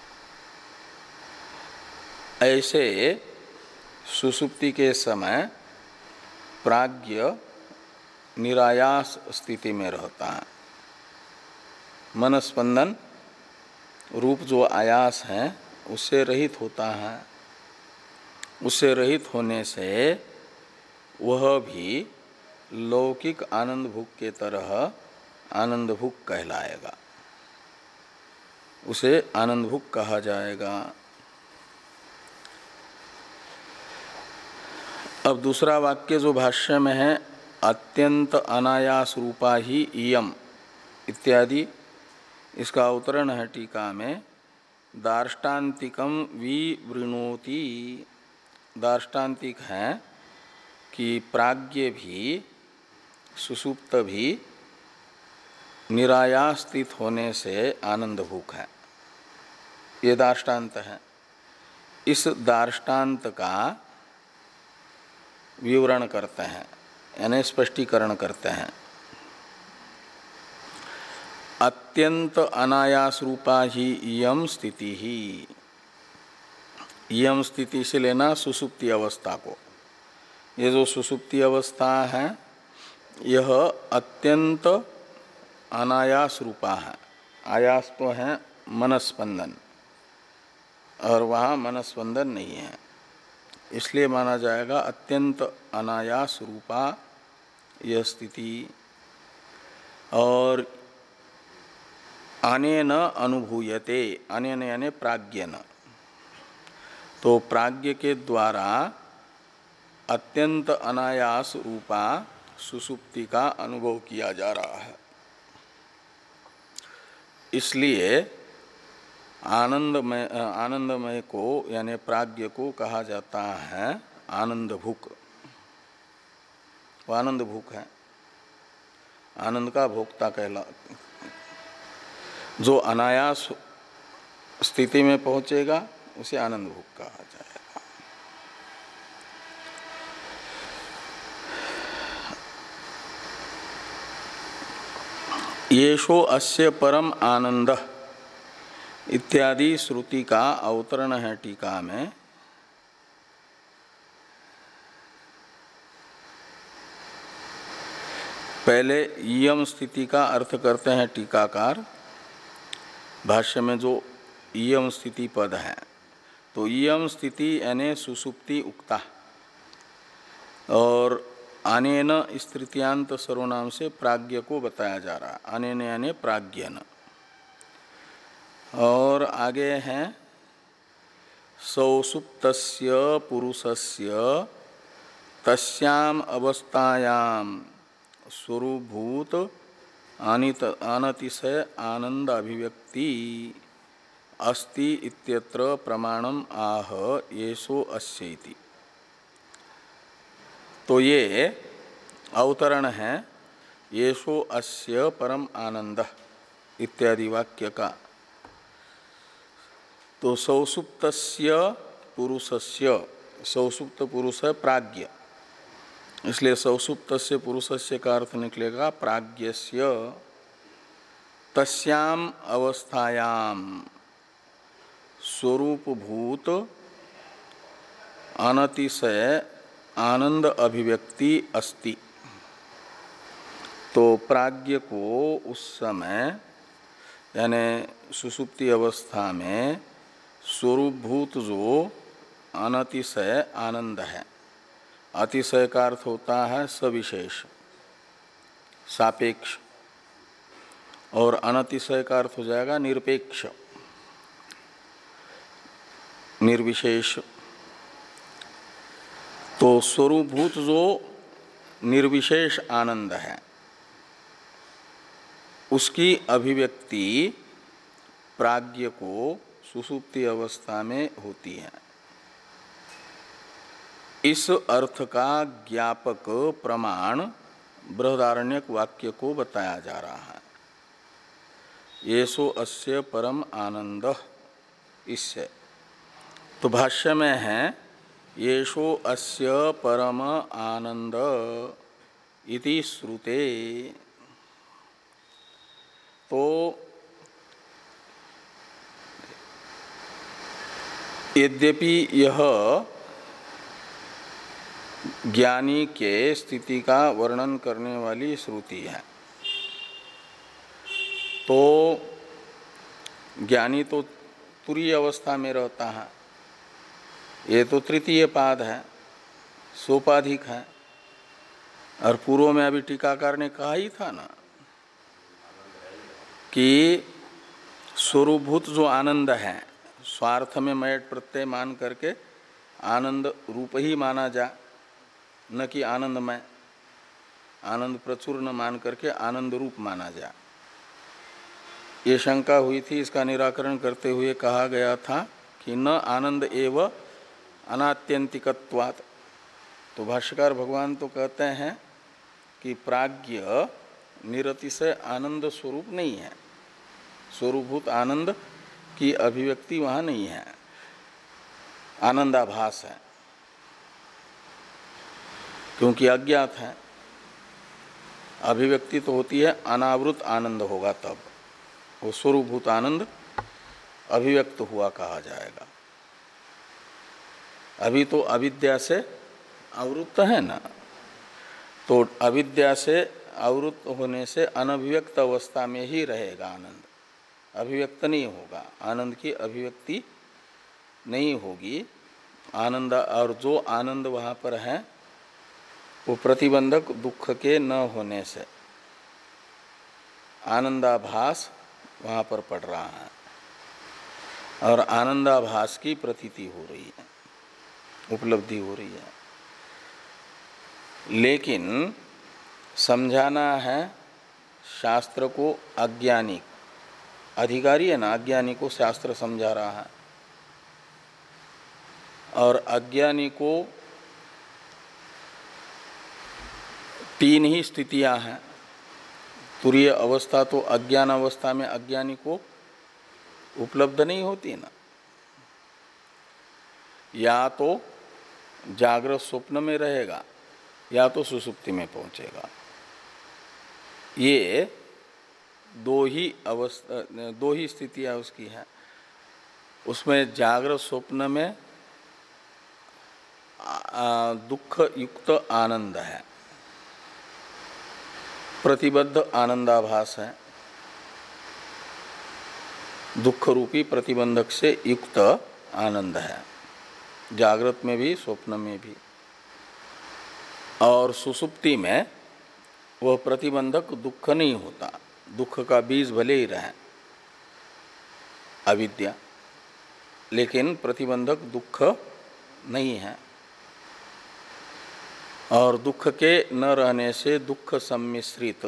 ऐसे सुसुप्ति के समय प्राज्ञ निरायास स्थिति में रहता है, मनस्पंदन रूप जो आयास है उससे रहित होता है। उससे रहित होने से वह भी लौकिक आनंद भूख के तरह आनंद भूख कहलाएगा, उसे आनंद भूख कहा जाएगा। अब दूसरा वाक्य जो भाष्य में है, अत्यंत अनायास रूपा ही इयम इत्यादि, इसका अवतरण है टीका में, दार्ष्टान्तिकम विवृणोति। दार्ष्टान्तिक है कि प्राज्ञ भी सुसुप्त भी निरायास स्थित होने से आनंद भूख है, ये दार्ष्टान्त है। इस दार्ष्टान्त का विवरण करते हैं, यानी स्पष्टीकरण करते हैं। अत्यंत अनायास रूपा ही इयम स्थिति ही, इयम स्थिति से लेना सुसुप्ति अवस्था को। ये जो सुसुप्ति अवस्था है यह अत्यंत अनायास रूपा है। आयास तो है मनस्पंदन, और वहाँ मनस्पंदन नहीं है, इसलिए माना जाएगा अत्यंत अनायास रूपा यह स्थिति। और अनेन अनुभूयते, अनेन यानी प्राज्ञेन, तो प्राज्ञ के द्वारा अत्यंत अनायास रूपा सुसुप्ति का अनुभव किया जा रहा है। इसलिए आनंदमय आनंदमय को यानी प्राज्ञ को कहा जाता है आनंद भूख। वो आनंद भूख है, आनंद का भोक्ता कहला। जो अनायास स्थिति में पहुंचेगा उसे आनंद भूख कहा जाएगा। येषो अस्य परम आनंद इत्यादि श्रुति का अवतरण है टीका में। पहले इयम स्थिति का अर्थ करते हैं टीकाकार। भाष्य में जो इयम स्थिति पद है, तो इयम स्थिति यानी सुसुप्ति उक्ता, और अनेन इस तृतीयांत सर्वनाम से प्राज्ञ को बताया जा रहा है। अनेन यानी प्राज्ञन। और आगे हैं सौसुप्तस्य पुरुषस्य तस्याम अवस्थायाम स्वरूभूत अनित अनतिशय आनंद अभिव्यक्ति अस्ति इत्यत्र प्रमाणम आह येषो अस्येति। तो ये अवतरण है येषो अस्य परम आनंद इत्यादि वाक्य का। तो सौसुप्तस्य पुरुषस्य, सौसुप्त पुरुष है प्राज्ञ, इसलिए सौसुप्तस्य पुरुषस्य का अर्थ निकलेगा प्राज्ञस्य तस्याम अवस्थायाम स्वरूपभूत अनतिशय आनंद अभिव्यक्ति अस्ति। तो प्राज्ञ को उस समय यानी सुसुप्ति अवस्था में स्वरूपभूत जो अनतिशय आनंद है, अतिशय का अर्थ होता है सविशेष, सापेक्ष, और अनतिशय का अर्थ हो जाएगा निरपेक्ष, निर्विशेष। तो स्वरूपभूत जो निर्विशेष आनंद है उसकी अभिव्यक्ति प्राज्ञ को सुसुप्ति अवस्था में होती है। इस अर्थ का ज्ञापक प्रमाण बृहदारण्यक वाक्य को बताया जा रहा है, येषो अस्य परम आनंद। इससे तो भाष्य में है येषो अस्य परम आनंद इति श्रुते। तो यद्यपि यह ज्ञानी के स्थिति का वर्णन करने वाली श्रुति है, तो ज्ञानी तो तुरीय अवस्था में रहता है, ये तो तृतीय पाद है, सोपाधिक है, और पूर्व में अभी टीकाकार ने कहा ही था ना कि स्वरूपभूत जो आनंद है, स्वार्थ में मयट प्रत्यय मान करके आनंद रूप ही माना जा, न कि आनंदमय, आनंद प्रचुर न मान करके आनंद रूप माना जा। ये शंका हुई थी, इसका निराकरण करते हुए कहा गया था कि न आनंद एव अनात्यंतिकत्वात्। तो भाष्यकार भगवान तो कहते हैं कि प्राज्ञ निरतिशय आनंद स्वरूप नहीं है, स्वरूपभूत आनंद की अभिव्यक्ति वहाँ नहीं है, आनंदाभास है, क्योंकि अज्ञात है। अभिव्यक्ति तो होती है अनावृत आनंद होगा, तब वो स्वरूपभूत आनंद अभिव्यक्त हुआ कहा जाएगा। अभी तो अविद्या से आवृत्त है ना, तो अविद्या से आवृत्त होने से अनभिव्यक्त अवस्था में ही रहेगा आनंद, अभिव्यक्त नहीं होगा, आनंद की अभिव्यक्ति नहीं होगी। आनंद, और जो आनंद वहाँ पर है वो प्रतिबंधक दुख के न होने से आनंदाभास वहाँ पर पड़ रहा है और आनंदाभास की प्रतीति हो रही है, उपलब्धि हो रही है। लेकिन समझाना है शास्त्र को अज्ञानी, अधिकारी है ना, अज्ञानी को शास्त्र समझा रहा है, और अज्ञानी को तीन ही स्थितियां हैं। तुरीय अवस्था तो अज्ञान अवस्था में अज्ञानी को उपलब्ध नहीं होती ना, या तो जागृत स्वप्न में रहेगा या तो सुषुप्ति में पहुंचेगा। ये दो ही अवस्था, दो ही स्थितियां उसकी हैं। उसमें जागृत स्वप्न में दुख युक्त आनंद है, प्रतिबद्ध आनंदाभास है, दुख रूपी प्रतिबंधक से युक्त आनंद है, जागृत में भी स्वप्न में भी। और सुषुप्ति में वह प्रतिबंधक दुख नहीं होता, दुख का बीज भले ही रहे अविद्या, लेकिन प्रतिबंधक दुख नहीं है। और दुख के न रहने से दुख सम्मिश्रित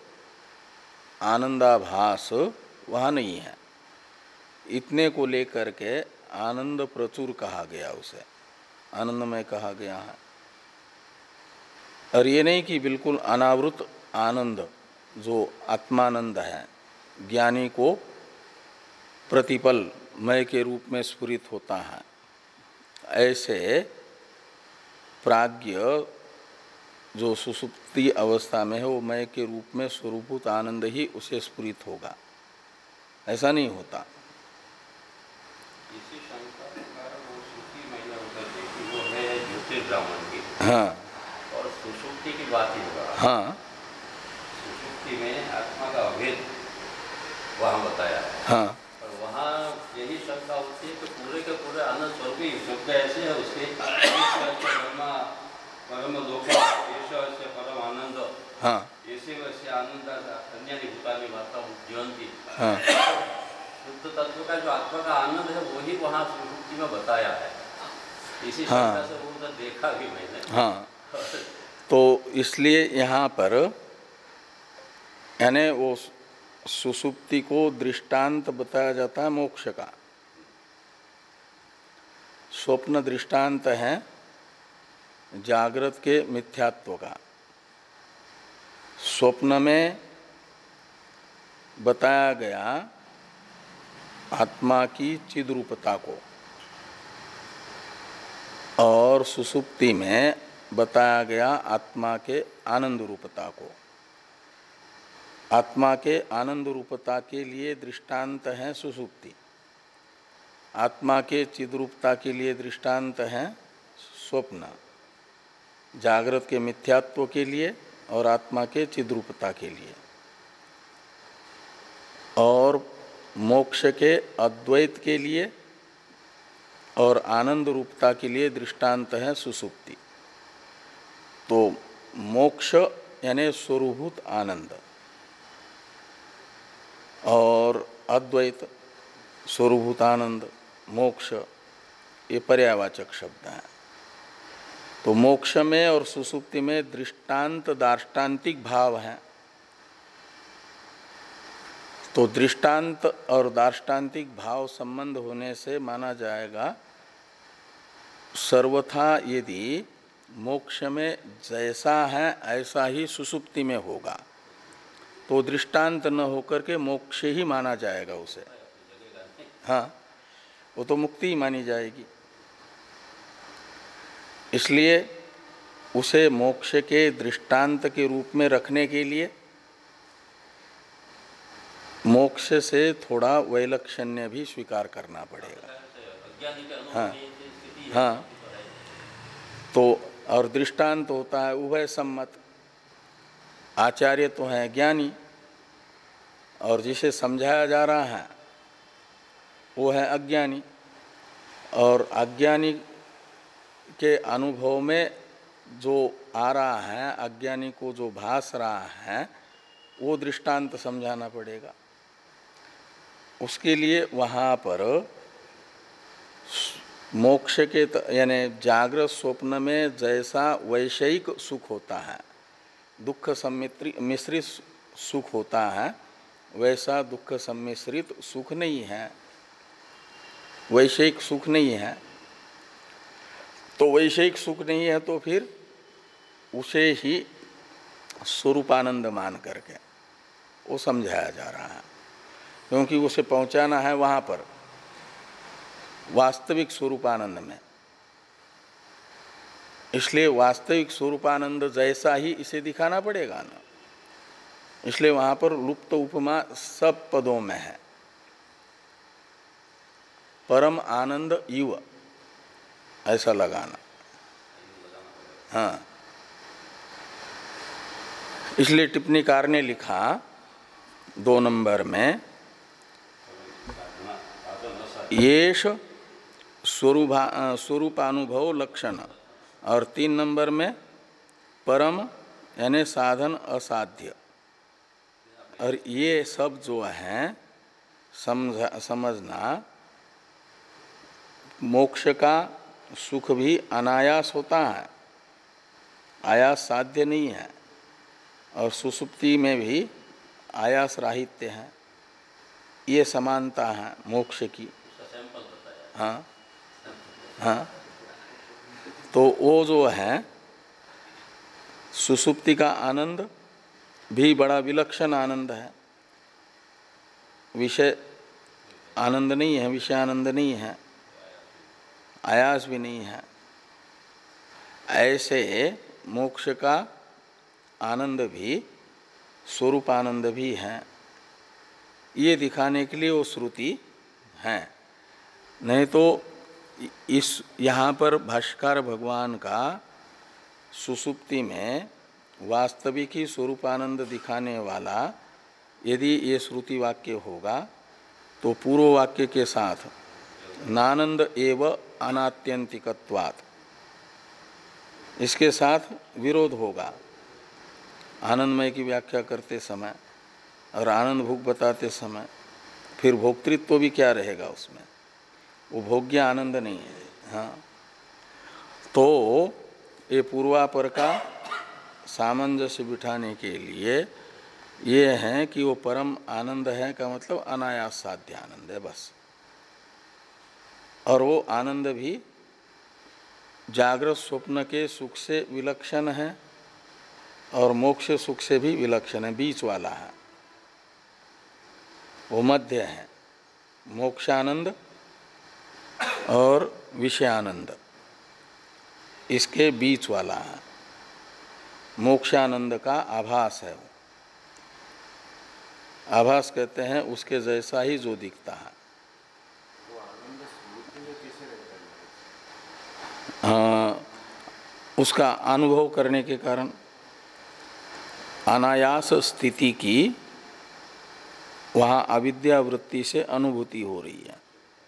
आनंदाभास वहाँ नहीं है। इतने को लेकर के आनंद प्रचुर कहा गया, उसे आनंदमय कहा गया है। और ये नहीं कि बिल्कुल अनावृत आनंद जो आत्मानंद है, ज्ञानी को प्रतिपल मय के रूप में स्फुरित होता है, ऐसे प्राज्ञ जो सुसुप्ति अवस्था में है वो मय के रूप में स्वरूपभूत आनंद ही उसे स्फुरित होगा, ऐसा नहीं होता। इसी शंका के कारण वो श्रुति महिला होकर के कि वो है ज्योतिर्ब्राह्मण की, हाँ, और सुषुप्ति की बात ही होगा। हाँ, सुषुप्ति में आत्मा का अभेद वहाँ बताया है, हाँ, और वहाँ यही शंका होती है कि पूरे के पूरे आनंद स्वरूप ही शब्द ऐसे है उसके परम दुख ईश्वर से परम आनंद, हाँ, ऐसे वैसे आनंद अन्य भूतानी माता जीवंती, हाँ, शुद्ध तत्व का जो आत्मा का आनंद है वही वहाँ सुषुप्ति में बताया है। इसी हाँ, शंका से वो उधर देखा भी मैंने। हाँ। तो इसलिए यहाँ पर यानी वो सुसुप्ति को दृष्टांत बताया जाता है मोक्ष का। स्वप्न दृष्टांत है जागृत के मिथ्यात्व का। स्वप्न में बताया गया आत्मा की चिद्रूपता को, और सुसुप्ति में बताया गया आत्मा के आनंद रूपता को। आत्मा के आनंद रूपता के लिए दृष्टांत है सुसुप्ति, आत्मा के चिद्रूपता के लिए दृष्टांत है स्वप्न, जागृत के मिथ्यात्व के लिए और आत्मा के चिद्रूपता के लिए, और मोक्ष के अद्वैत के लिए और आनंद रूपता के लिए दृष्टांत है सुसुप्ति। तो मोक्ष मोक्ष यानी स्वरूभूत आनंद और अद्वैत स्वरूभूत आनंद मोक्ष, ये पर्यावाचक शब्द हैं। तो मोक्ष में और सुसुप्ति में दृष्टांत दार्ष्टान्तिक भाव हैं। तो दृष्टांत और दार्ष्टान्तिक भाव संबंध होने से माना जाएगा सर्वथा यदि मोक्ष में जैसा है ऐसा ही सुसुप्ति में होगा तो दृष्टांत न होकर के मोक्ष ही माना जाएगा उसे। हाँ, वो तो मुक्ति ही मानी जाएगी। इसलिए उसे मोक्ष के दृष्टांत के रूप में रखने के लिए मोक्ष से थोड़ा वैलक्षण्य भी स्वीकार करना पड़ेगा। हाँ हाँ, तो और दृष्टांत होता है उभय सम्मत। आचार्य तो हैं ज्ञानी और जिसे समझाया जा रहा है वो है अज्ञानी, और अज्ञानी के अनुभव में जो आ रहा है, अज्ञानी को जो भास रहा है, वो दृष्टांत समझाना पड़ेगा। उसके लिए वहाँ पर मोक्ष के यानी जागृत स्वप्न में जैसा वैषयिक सुख होता है, दुख सम्मिश्रित मिश्रित सुख होता है, वैसा दुख सम्मिश्रित सुख नहीं है, वैषयिक सुख नहीं है। तो वैषयिक सुख नहीं है तो फिर उसे ही स्वरूपानंद मान करके वो समझाया जा रहा है, क्योंकि उसे पहुंचाना है वहाँ पर वास्तविक स्वरूपानंद में। इसलिए वास्तविक स्वरूपानंद जैसा ही इसे दिखाना पड़ेगा ना। इसलिए वहाँ पर लुप्त उपमा सब पदों में है, परम आनंद इव ऐसा लगाना। हाँ, इसलिए टिप्पणीकार ने लिखा दो नंबर में येष स्वरूपा स्वरूपानुभव लक्षण, और तीन नंबर में परम यानी साधन असाध्य। और ये सब जो है समझ समझना, मोक्ष का सुख भी अनायास होता है, आयास साध्य नहीं है, और सुसुप्ति में भी आयास राहित्य है। ये समानता है मोक्ष की। हाँ हाँ, तो वो जो है सुसुप्ति का आनंद भी बड़ा विलक्षण आनंद है, विषय आनंद नहीं है, विषय आनंद नहीं है, आयास भी नहीं है। ऐसे मोक्ष का आनंद भी स्वरूप आनंद भी है, ये दिखाने के लिए वो श्रुति है। नहीं तो इस यहाँ पर भाष्यकार भगवान का सुसुप्ति में वास्तविक ही स्वरूपानंद दिखाने वाला यदि ये श्रुति वाक्य होगा तो पूर्व वाक्य के साथ नानंद एव अनात्यंतिकत्वात् इसके साथ विरोध होगा आनंदमय की व्याख्या करते समय और आनंद भोग बताते समय। फिर भोक्तृत्व भी क्या रहेगा उसमें, वो भोग्य आनंद नहीं है। हाँ, तो ये पूर्वापर का सामंजस्य बिठाने के लिए ये है कि वो परम आनंद है का मतलब अनायास साध्य आनंद है बस। और वो आनंद भी जागृत स्वप्न के सुख से विलक्षण है और मोक्ष सुख से भी विलक्षण है, बीच वाला है, वो मध्य है। मोक्षानंद और विषयानंद इसके बीच वाला है, मोक्षानंद का आभास है। वो आभास कहते हैं उसके जैसा ही जो दिखता है। हाँ, उसका अनुभव करने के कारण अनायास स्थिति की वहाँ अविद्या वृत्ति से अनुभूति हो रही है।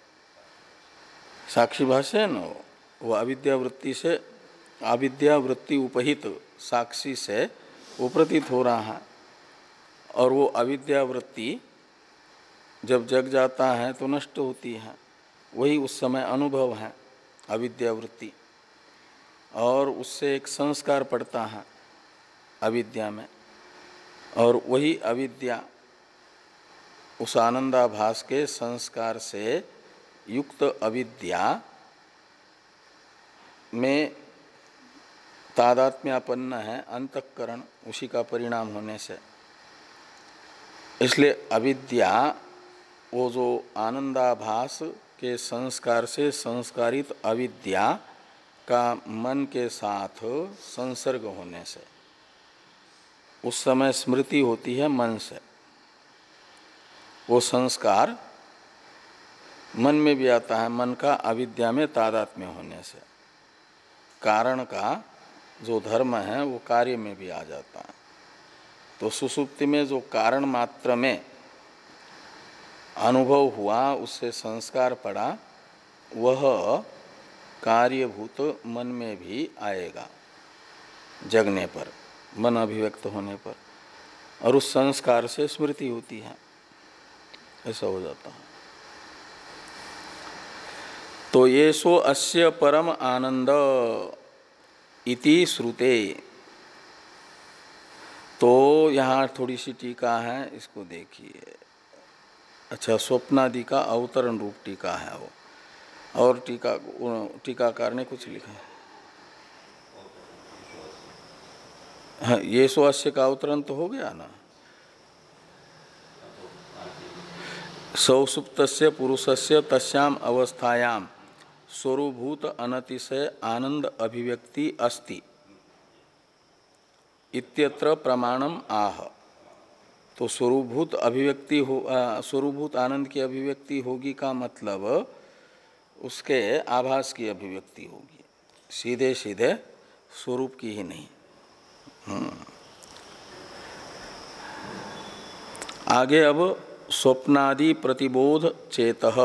साक्षी भाष्य है न, वो अविद्या वृत्ति से, अविद्या वृत्ति उपहित साक्षी से वो प्रतीत हो रहा है। और वो अविद्यावृत्ति जब जग जाता है तो नष्ट होती है, वही उस समय अनुभव है अविद्यावृत्ति। और उससे एक संस्कार पड़ता है अविद्या में, और वही अविद्या उस आनंदाभास के संस्कार से युक्त अविद्या में तादात्म्यापन्न है अंतःकरण, उसी का परिणाम होने से। इसलिए अविद्या वो जो आनंदाभास के संस्कार से संस्कारित अविद्या का मन के साथ संसर्ग होने से उस समय स्मृति होती है मन से। वो संस्कार मन में भी आता है, मन का अविद्या में तादात्म्य होने से कारण का जो धर्म है वो कार्य में भी आ जाता है। तो सुसुप्ति में जो कारण मात्र में अनुभव हुआ, उससे संस्कार पड़ा, वह कार्यभूत मन में भी आएगा जगने पर, मन अभिव्यक्त होने पर, और उस संस्कार से स्मृति होती है, ऐसा हो जाता है। तो ये सो अस्य परम आनंद इति श्रुते। तो यहाँ थोड़ी सी टीका है, इसको देखिए। अच्छा, स्वप्नादि का अवतरण रूप टीका है वो, और टीका टीकाकार ने कुछ लिखा है। हाँ, ये सो अस्य का अवतरण तो हो गया ना। सौसुप्तस्य पुरुषस्य तस्याम अवस्थायाम स्वरूभूत अनतिशय आनंद अभिव्यक्ति अस्ति इत्यत्र प्रमाणम आह। तो स्वरूभूत अभिव्यक्ति हो, स्वरूभूत आनंद की अभिव्यक्ति होगी का मतलब उसके आभास की अभिव्यक्ति होगी, सीधे सीधे स्वरूप की ही नहीं। आगे अब स्वप्नादि प्रतिबोध चेतः,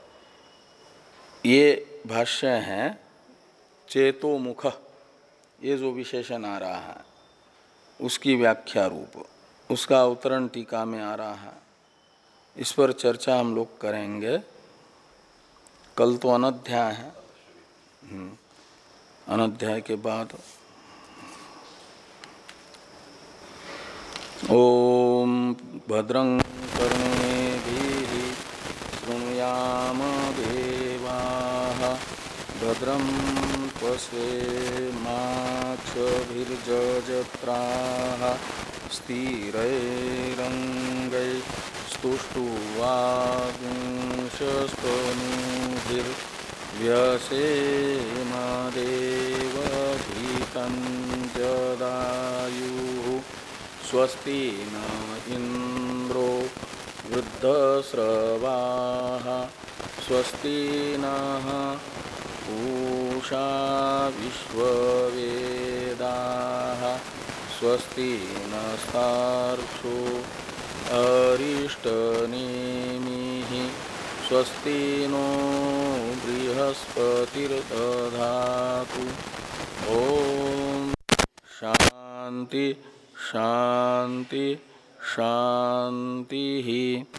ये भाष्य है चेतोमुख, ये जो विशेषण आ रहा है उसकी व्याख्या रूप, उसका अवतरण टीका में आ रहा है। इस पर चर्चा हम लोग करेंगे। कल तो अनध्याय है, अनध्याय के बाद ओम भद्रं कर्णेभिः शृणुयाम देवाः भद्रं पश्येमाक्षभिर्जजत्राः स्थिरैरङ्गैस्तुष्टुवांशस्तनूभिर्व्यसेम देवभीतं जदायुः स्वस्ति न इंद्रो वृद्धस्रवाः स्वस्ति नः पूषा विश्ववेदाः स्वस्ति नस्तार्क्ष्यो अरिष्टनेमिः स्वस्ति नो बृहस्पतिर्दधातु। ओम शांति शांति शांति।